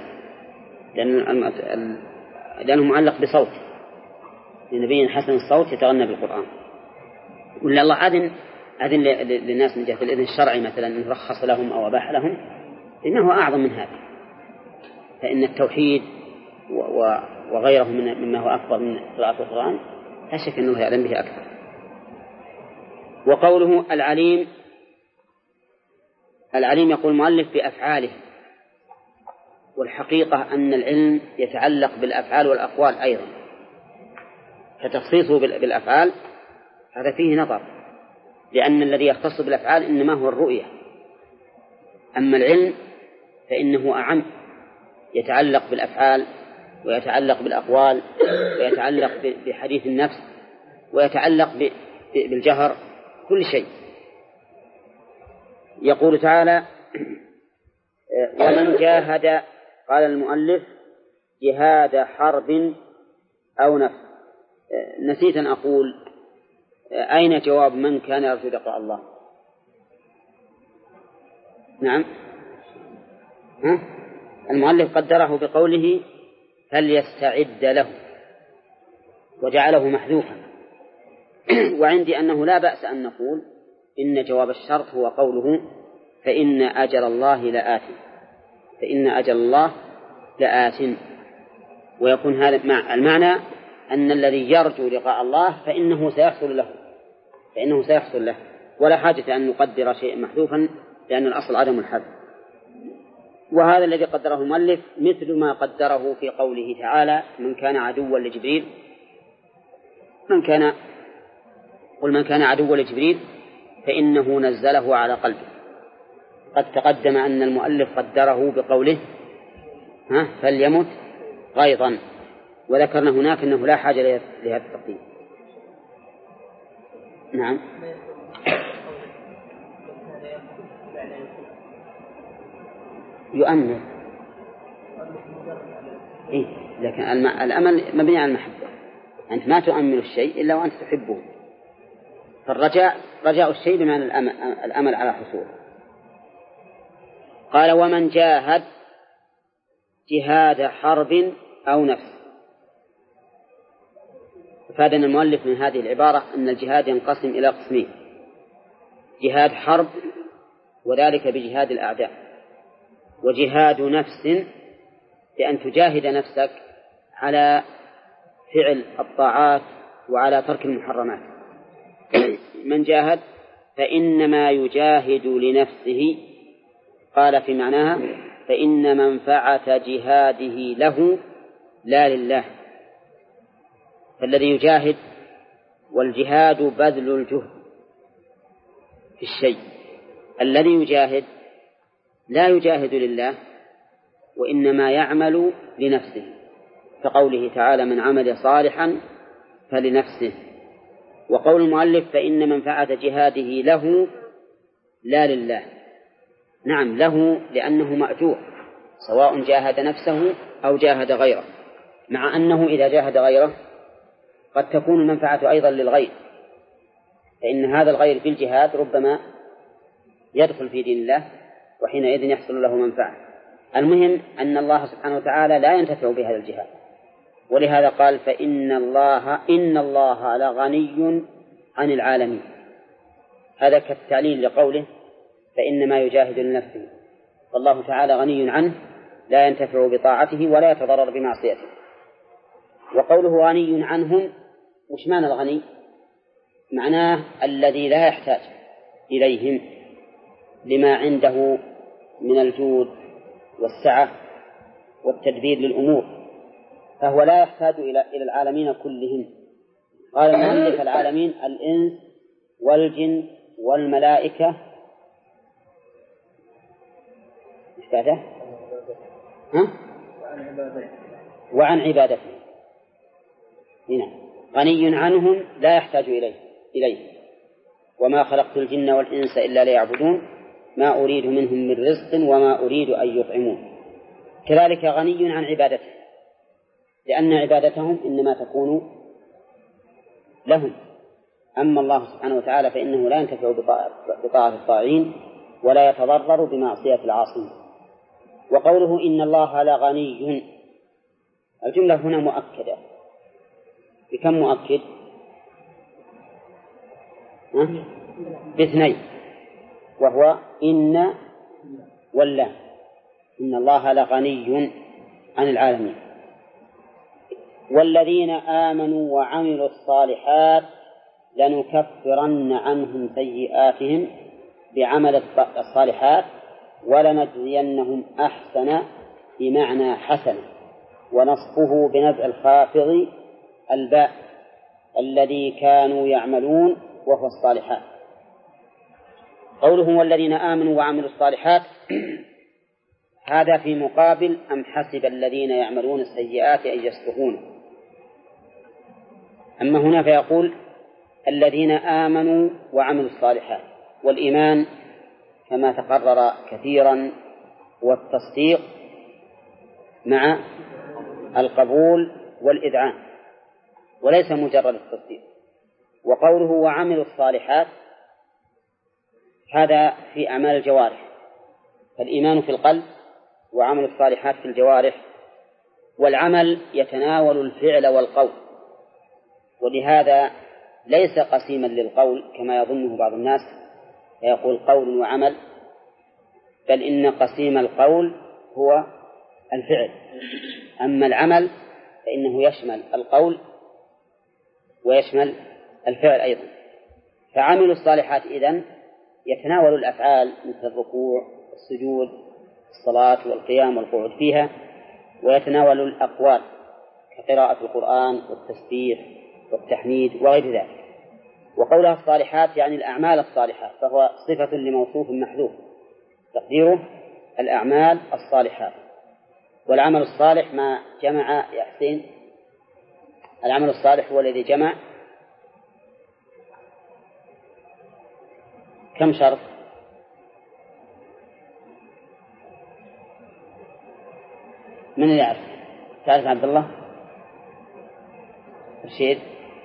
لأنه معلق بصوت لنبي حسن الصوت يتغنى بالقرآن. ولا الله أذن للناس من جهة الإذن الشرعي مثلا أن رخص لهم أو أباح لهم، إنه أعظم من هذا، فإن التوحيد وغيره مما هو أكبر من قراءة القرآن لا شك أنه يعلم به أكثر. وقوله العليم يقول المؤلف بأفعاله، والحقيقة أن العلم يتعلق بالأفعال والأقوال أيضا، فتخصيصه بالأفعال هذا فيه نظر، لأن الذي يختص بالأفعال إنما هو الرؤية، أما العلم فإنه أعم، يتعلق بالأفعال ويتعلق بالأقوال ويتعلق بحديث النفس ويتعلق بالجهر، كل شيء. يقول تعالى ومن جاهد، قال المؤلف جهاد حرب أو نفس. نسيت أن أقول أين جواب من كان يرجو لقاء الله؟ نعم، المؤلف قدره بقوله فليستعد له وجعله محذوفا، وعندي أنه لا بأس أن نقول إن جواب الشرط هو قوله فإن أجل الله لآت، فإن أجل الله لآت، ويكون هذا المعنى أن الذي يرجو لقاء الله فإنه سيحصل له، ولا حاجة أن نقدر شيء محذوفا لأن الأصل عدم الحذف. وهذا الذي قدره المؤلف مثل ما قدره في قوله تعالى من كان عدوا لجبريل، من كان عدوا لجبريل فإنه نزله على قلبه. قد تقدم أن المؤلف قدره بقوله فليمت غيظا، وذكرنا هناك أنه لا حاجة لهذا التقديم. نعم، يؤمن إيه، لكن الأمل مبني على المحبة، أنت ما تؤمن الشيء إلا وأنت تحبه، فالرجاء رجاء الشيء بمعنى الأمل على حصوله. قال ومن جاهد جهاد حرب أو نفس. فادنا المؤلف من هذه العبارة أن الجهاد ينقسم إلى قسمين: جهاد حرب وذلك بجهاد الأعداء، وجهاد نفس بأن تجاهد نفسك على فعل الطاعات وعلى ترك المحرمات. من جاهد فإنما يجاهد لنفسه، قال في معناها فإن منفعة جهاده له لا لله. فالذي يجاهد، والجهاد بذل الجهد في الشيء، الذي يجاهد لا يجاهد لله وإنما يعمل لنفسه، كقوله تعالى من عمل صالحا فلنفسه. وقول المؤلف فإن منفعة جهاده له لا لله. نعم له لأنه مأجور سواء جاهد نفسه أو جاهد غيره، مع أنه إذا جاهد غيره قد تكون المنفعة أيضا للغير، فإن هذا الغير في الجهاد ربما يدخل في دين الله وحينئذ يحصل له منفعة. المهم أن الله سبحانه وتعالى لا ينتفع بهذا الجهاد، ولهذا قال فإن الله لغني عن العالمين. هذا كالتعليل لقوله فإنما يجاهد لنفسه، والله تعالى غني عنه لا ينتفع بطاعته ولا يتضرر بمعصيته. وقوله غني عنهم، وش معنى الغني؟ معناه الذي لا يحتاج إليهم لما عنده من الجود والسعة والتدبير للأمور، فهو لا يحتاج إلى العالمين كلهم. قال المؤلف العالمين الإنس والجن والملائكة وعن عبادته. هنا غني عنهم لا يحتاج إليه. وما خلقت الجن والإنس إلا ليعبدون ما أريد منهم من رزق وما أريد أن يطعمون. كذلك غني عن عبادته، لأن عبادتهم إنما تكون لهم. أما الله سبحانه وتعالى فإنه لا ينتفع بطاعة الطاعين ولا يتضرر بمعصية العاصين. وقوله إن الله لغني، الجملة هنا مؤكدة بكم مؤكد؟ باثنين، وهو إن ولا. إن الله لغني عن العالمين. والذين آمنوا وعملوا الصالحات لنكفرن عنهم سيئاتهم بعمل الصالحات ولنجزينهم أحسن بمعنى حسن، ونصفه بنزع الخافض الباء الذي كانوا يعملون وهو الصالحات. قوله والذين آمنوا وعملوا الصالحات هذا في مقابل أم حسب الذين يعملون السيئات أن يسبقون. أما هنا فيقول الذين آمنوا وعملوا الصالحات، والإيمان كما تقرر كثيرا والتصديق مع القبول والإذعان وليس مجرد التصديق. وقوله وعملوا الصالحات هذا في أعمال الجوارح، فالإيمان في القلب وعمل الصالحات في الجوارح. والعمل يتناول الفعل والقول، ولهذا ليس قسيما للقول كما يظنه بعض الناس فيقول قول وعمل، بل إن قسيم القول هو الفعل، أما العمل فإنه يشمل القول ويشمل الفعل أيضا. فعمل الصالحات إذن يتناول الأفعال مثل الركوع والسجود الصلاة والقيام والقعود فيها، ويتناول الأقوال كقراءة القرآن والتسبيح والتحميد وغير ذلك. وقولها الصالحات يعني الأعمال الصالحات، فهو صفة لموصوف محذوف تقديره الأعمال الصالحات. والعمل الصالح ما جمع يا حسين، العمل الصالح هو الذي جمع كم شرط؟ من اللي يعرف؟ تعرف عبد الله؟ رشيد؟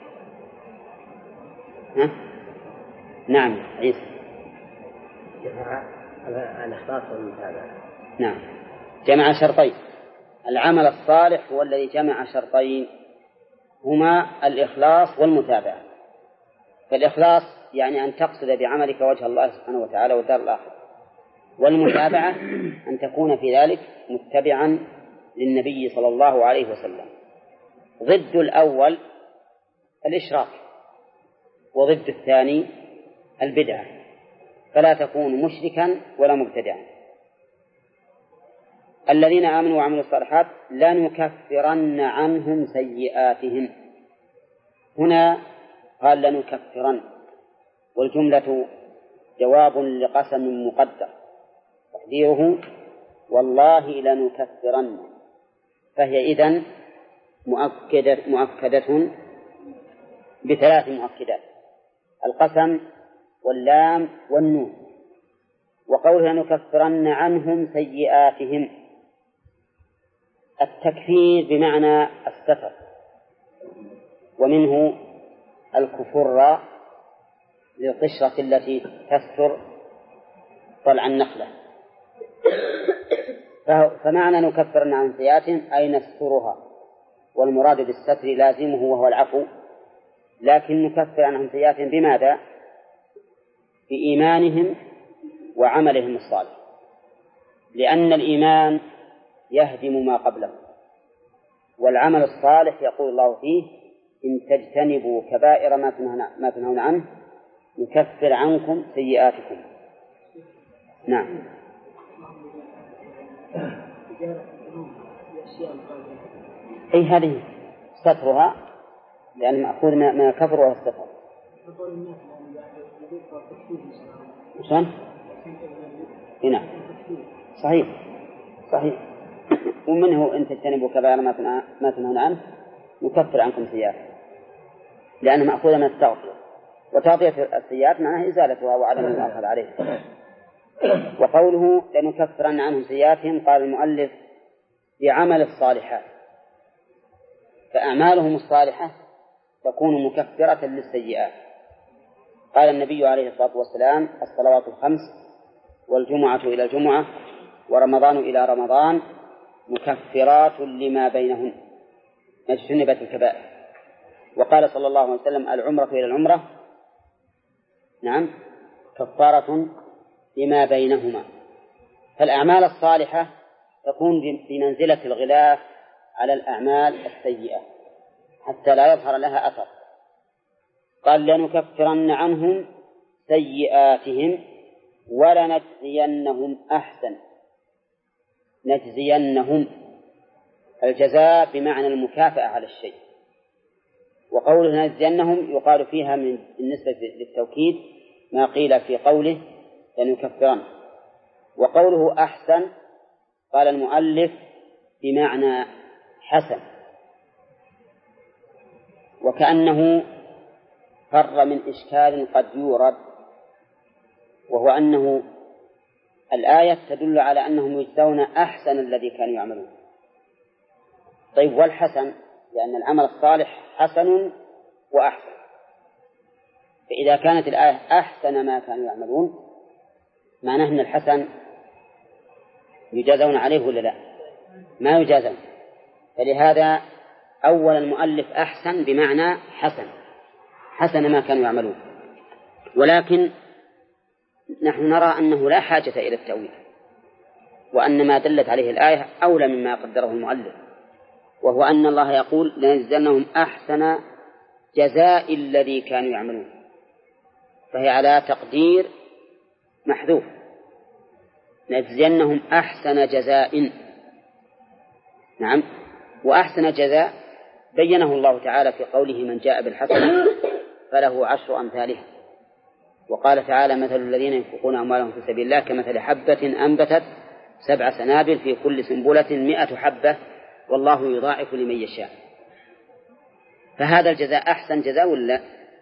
ها؟ نعم عيسى. جمع الإخلاص والمتابعة. نعم جمع شرطين. العمل الصالح هو الذي جمع شرطين هما الإخلاص والمتابعة. فالإخلاص يعني أن تقصد بعملك وجه الله سبحانه وتعالى والدار الآخرة، والمتابعة أن تكون في ذلك متبعا للنبي صلى الله عليه وسلم. ضد الأول الإشراك، وضد الثاني البدعة، فلا تكون مشركا ولا مبتدعا. الذين آمنوا وعملوا الصالحات لنكفرن عنهم سيئاتهم. هنا قال لنكفرن، والجملة جواب لقسم مقدر تقديره والله لنكفرن، فهي إذن مؤكدة بثلاث مؤكدات: القسم واللام والنون. وقوله لنكفرن عنهم سيئاتهم، التكفير بمعنى الستر، ومنه الكفر للقشرة التي تستر طلع النخلة. فمعنى نكفرن عنهم سيئاتهم أي نسترها، والمراد بالستر لازمه وهو العفو، لكن نكفر عنهم سيئاتهم بماذا؟ بإيمانهم وعملهم الصالح، لأن الإيمان يهدم ما قبله، والعمل الصالح يقول الله فيه: إن تجتنبوا كبائر ما تنهون عنه نكفر عنكم سيئاتكم. نعم. أي هذه سترها، لأن مأخوذ من الكفر وهو الستر. شلون؟ نعم صحيح ومنه إن تجتنبوا كبائر ما تنهون عنه نكفر عنكم سيئات، لأنه مأخوذ من التغطية، وتغطية السيئات معناها إزالتها وعدم المؤاخذة عليه. وقوله لنكفرن عنهم سيئاتهم، قال المؤلف بعمل الصالحات، فأعمالهم الصالحة تكون مكفرة للسيئات. قال النبي عليه الصلاة والسلام: الصلوات الخمس والجمعة إلى الجمعة ورمضان إلى رمضان مكفرات لما بينهن ما اجتنبت الكبائر. وقال صلى الله عليه وسلم: العمرة إلى العمرة نعم كفارة لما بينهما. فالأعمال الصالحة تكون بمنزلة الغلاف على الأعمال السيئة حتى لا يظهر لها أثر. قال: لنكفرن عنهم سيئاتهم ولنجزينهم أحسن. نجزينهم، الجزاء بمعنى المكافأة على الشيء. وقوله نجزينهم يقال فيها بالنسبة للتوكيد ما قيل في قوله لنكفرن. وقوله أحسن قال المؤلف بمعنى حسن، وكأنه فر من إشكال قد يورد، وهو أنه الآية تدل على أنهم يجزون أحسن الذي كانوا يعملون. طيب والحسن؟ لأن العمل الصالح حسن وأحسن، فإذا كانت الآية أحسن ما كانوا يعملون معناه أن الحسن يجازون عليه ولا لا؟ ما يجازون. فلهذا أول المؤلف أحسن بمعنى حسن ما كانوا يعملون. ولكن نحن نرى أنه لا حاجة إلى التأويل، وأن ما دلت عليه الآية أولى مما قدره المؤلف، وهو أن الله يقول لنجزينهم أحسن جزاء الذي كانوا يعملون، فهي على تقدير محذوف، نجزينهم أحسن جزاء. نعم. وأحسن جزاء بينه الله تعالى في قوله من جاء بالحسنة فله 10 أمثالها. وقال تعالى مثل الذين ينفقون أموالهم في سبيل الله كمثل حبة أنبتت 7 سنابل في كل سنبلة 100 حبة والله يضاعف لمن يشاء. فهذا الجزاء أحسن جزاء ولا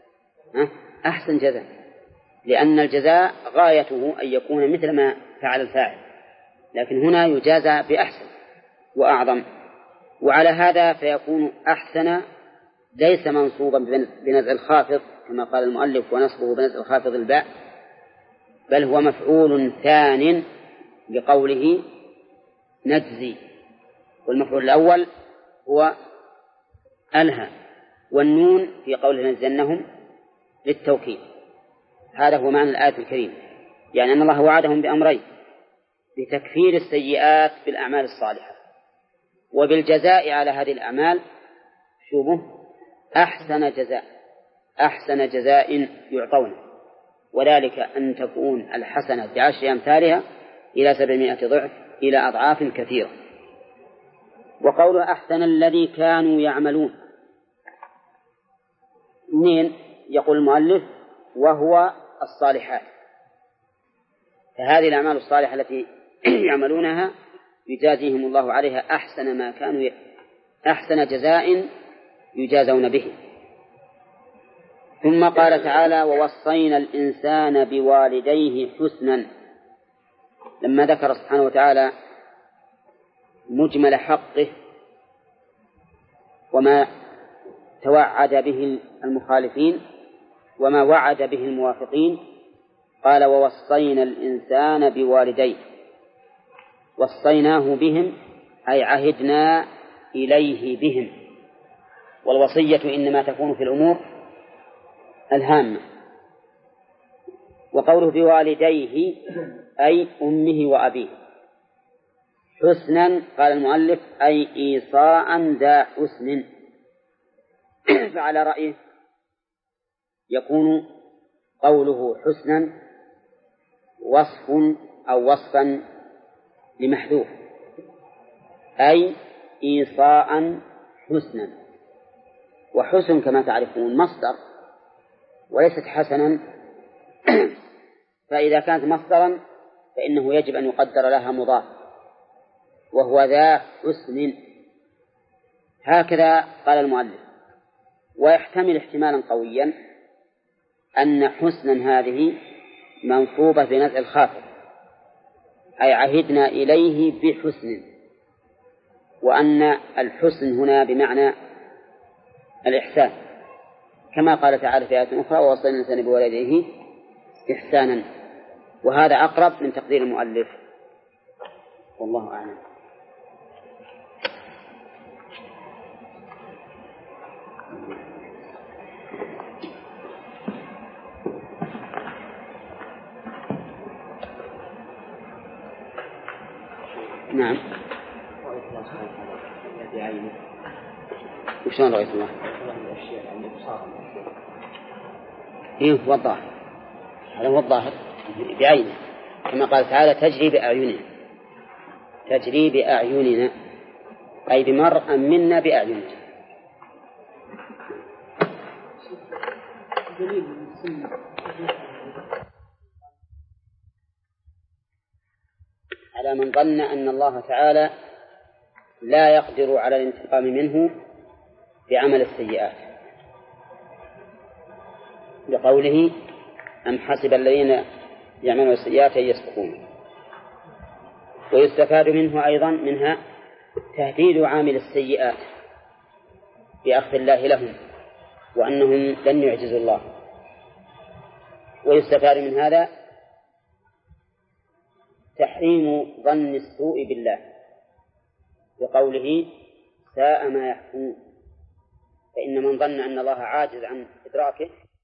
أحسن جزاء، لأن الجزاء غايته أن يكون مثل ما فعل الفاعل، لكن هنا يجازى بأحسن وأعظم. وعلى هذا فيكون أحسن ليس منصوبا بنزع الخافض كما قال المؤلف ونصبه بنزع الخافض الباء، بل هو مفعول ثان لقوله نجزي، والمفعول الأول هو ألها، والنون في قوله نجزينهم للتوكيد. هذا هو معنى الآية الكريمة، يعني أن الله وعدهم بأمرين: بتكفير السيئات بالأعمال الصالحة، وبالجزاء على هذه الأعمال شوفوا أحسن جزاء يعطونه، وذلك أن تكون الحسنة ب10 أمثالها إلى 700 ضعف إلى أضعاف كثيرة. وقول أحسن الذي كانوا يعملون، منين؟ يقول المؤلف وهو الصالحات، فهذه الأعمال الصالحة التي يعملونها يجازيهم الله عليها أحسن جزاء يجازون به. ثم قال تعالى: ووصينا الإنسان بوالديه حسنا. لما ذكر سبحانه وتعالى مجمل حقه وما توعد به المخالفين وما وعد به الموافقين، قال: ووصينا الإنسان بوالديه. وصيناه بهم أي عهدنا إليه بهم، والوصية إنما تكون في الأمور الهامة. وقوله بوالديه أي أمه وأبيه. حسنا قال المؤلف أي إيصاء ذا حسن. فعلى رأيه يكون قوله حسنا وصف أو وصفا لمحذوف، أي إيصاء حسنا. وحسن كما تعرفون مصدر وليست حسنا، فإذا كانت مصدرا فإنه يجب أن يقدر لها مضاف، وهو ذا حسن. هكذا قال المؤلف. ويحتمل احتمالا قويا أن حسنا هذه منصوبة بنزع الخافض، أي عهدنا إليه بحسن، وأن الحسن هنا بمعنى الإحسان، كما قال تعالى في آية أخرى: ووصينا الإنسان بوالديه إحسانا. وهذا أقرب من تقدير المؤلف، والله أعلم. نعم. وشلون رأيت الله؟ إيه هو الظاهر، هذا هو الظاهر بعينه، كما قال تعالى: تجري بأعيننا. تجري بأعيننا أي بمرء منا بأعيننا. على من ظن أن الله تعالى لا يقدر على الانتقام منه بعمل السيئات، بقوله: أم حسب الذين يعملون السيئات أن يسبقون. ويستفاد منه أيضا منها تهديد عامل السيئات بأخذ الله لهم، وأنهم لن يعجزوا الله. ويستفاد من هذا تحريم ظن السوء بالله، بقوله: ساء ما يحكمون. فإن من ظن أن الله عاجز عن إدراكه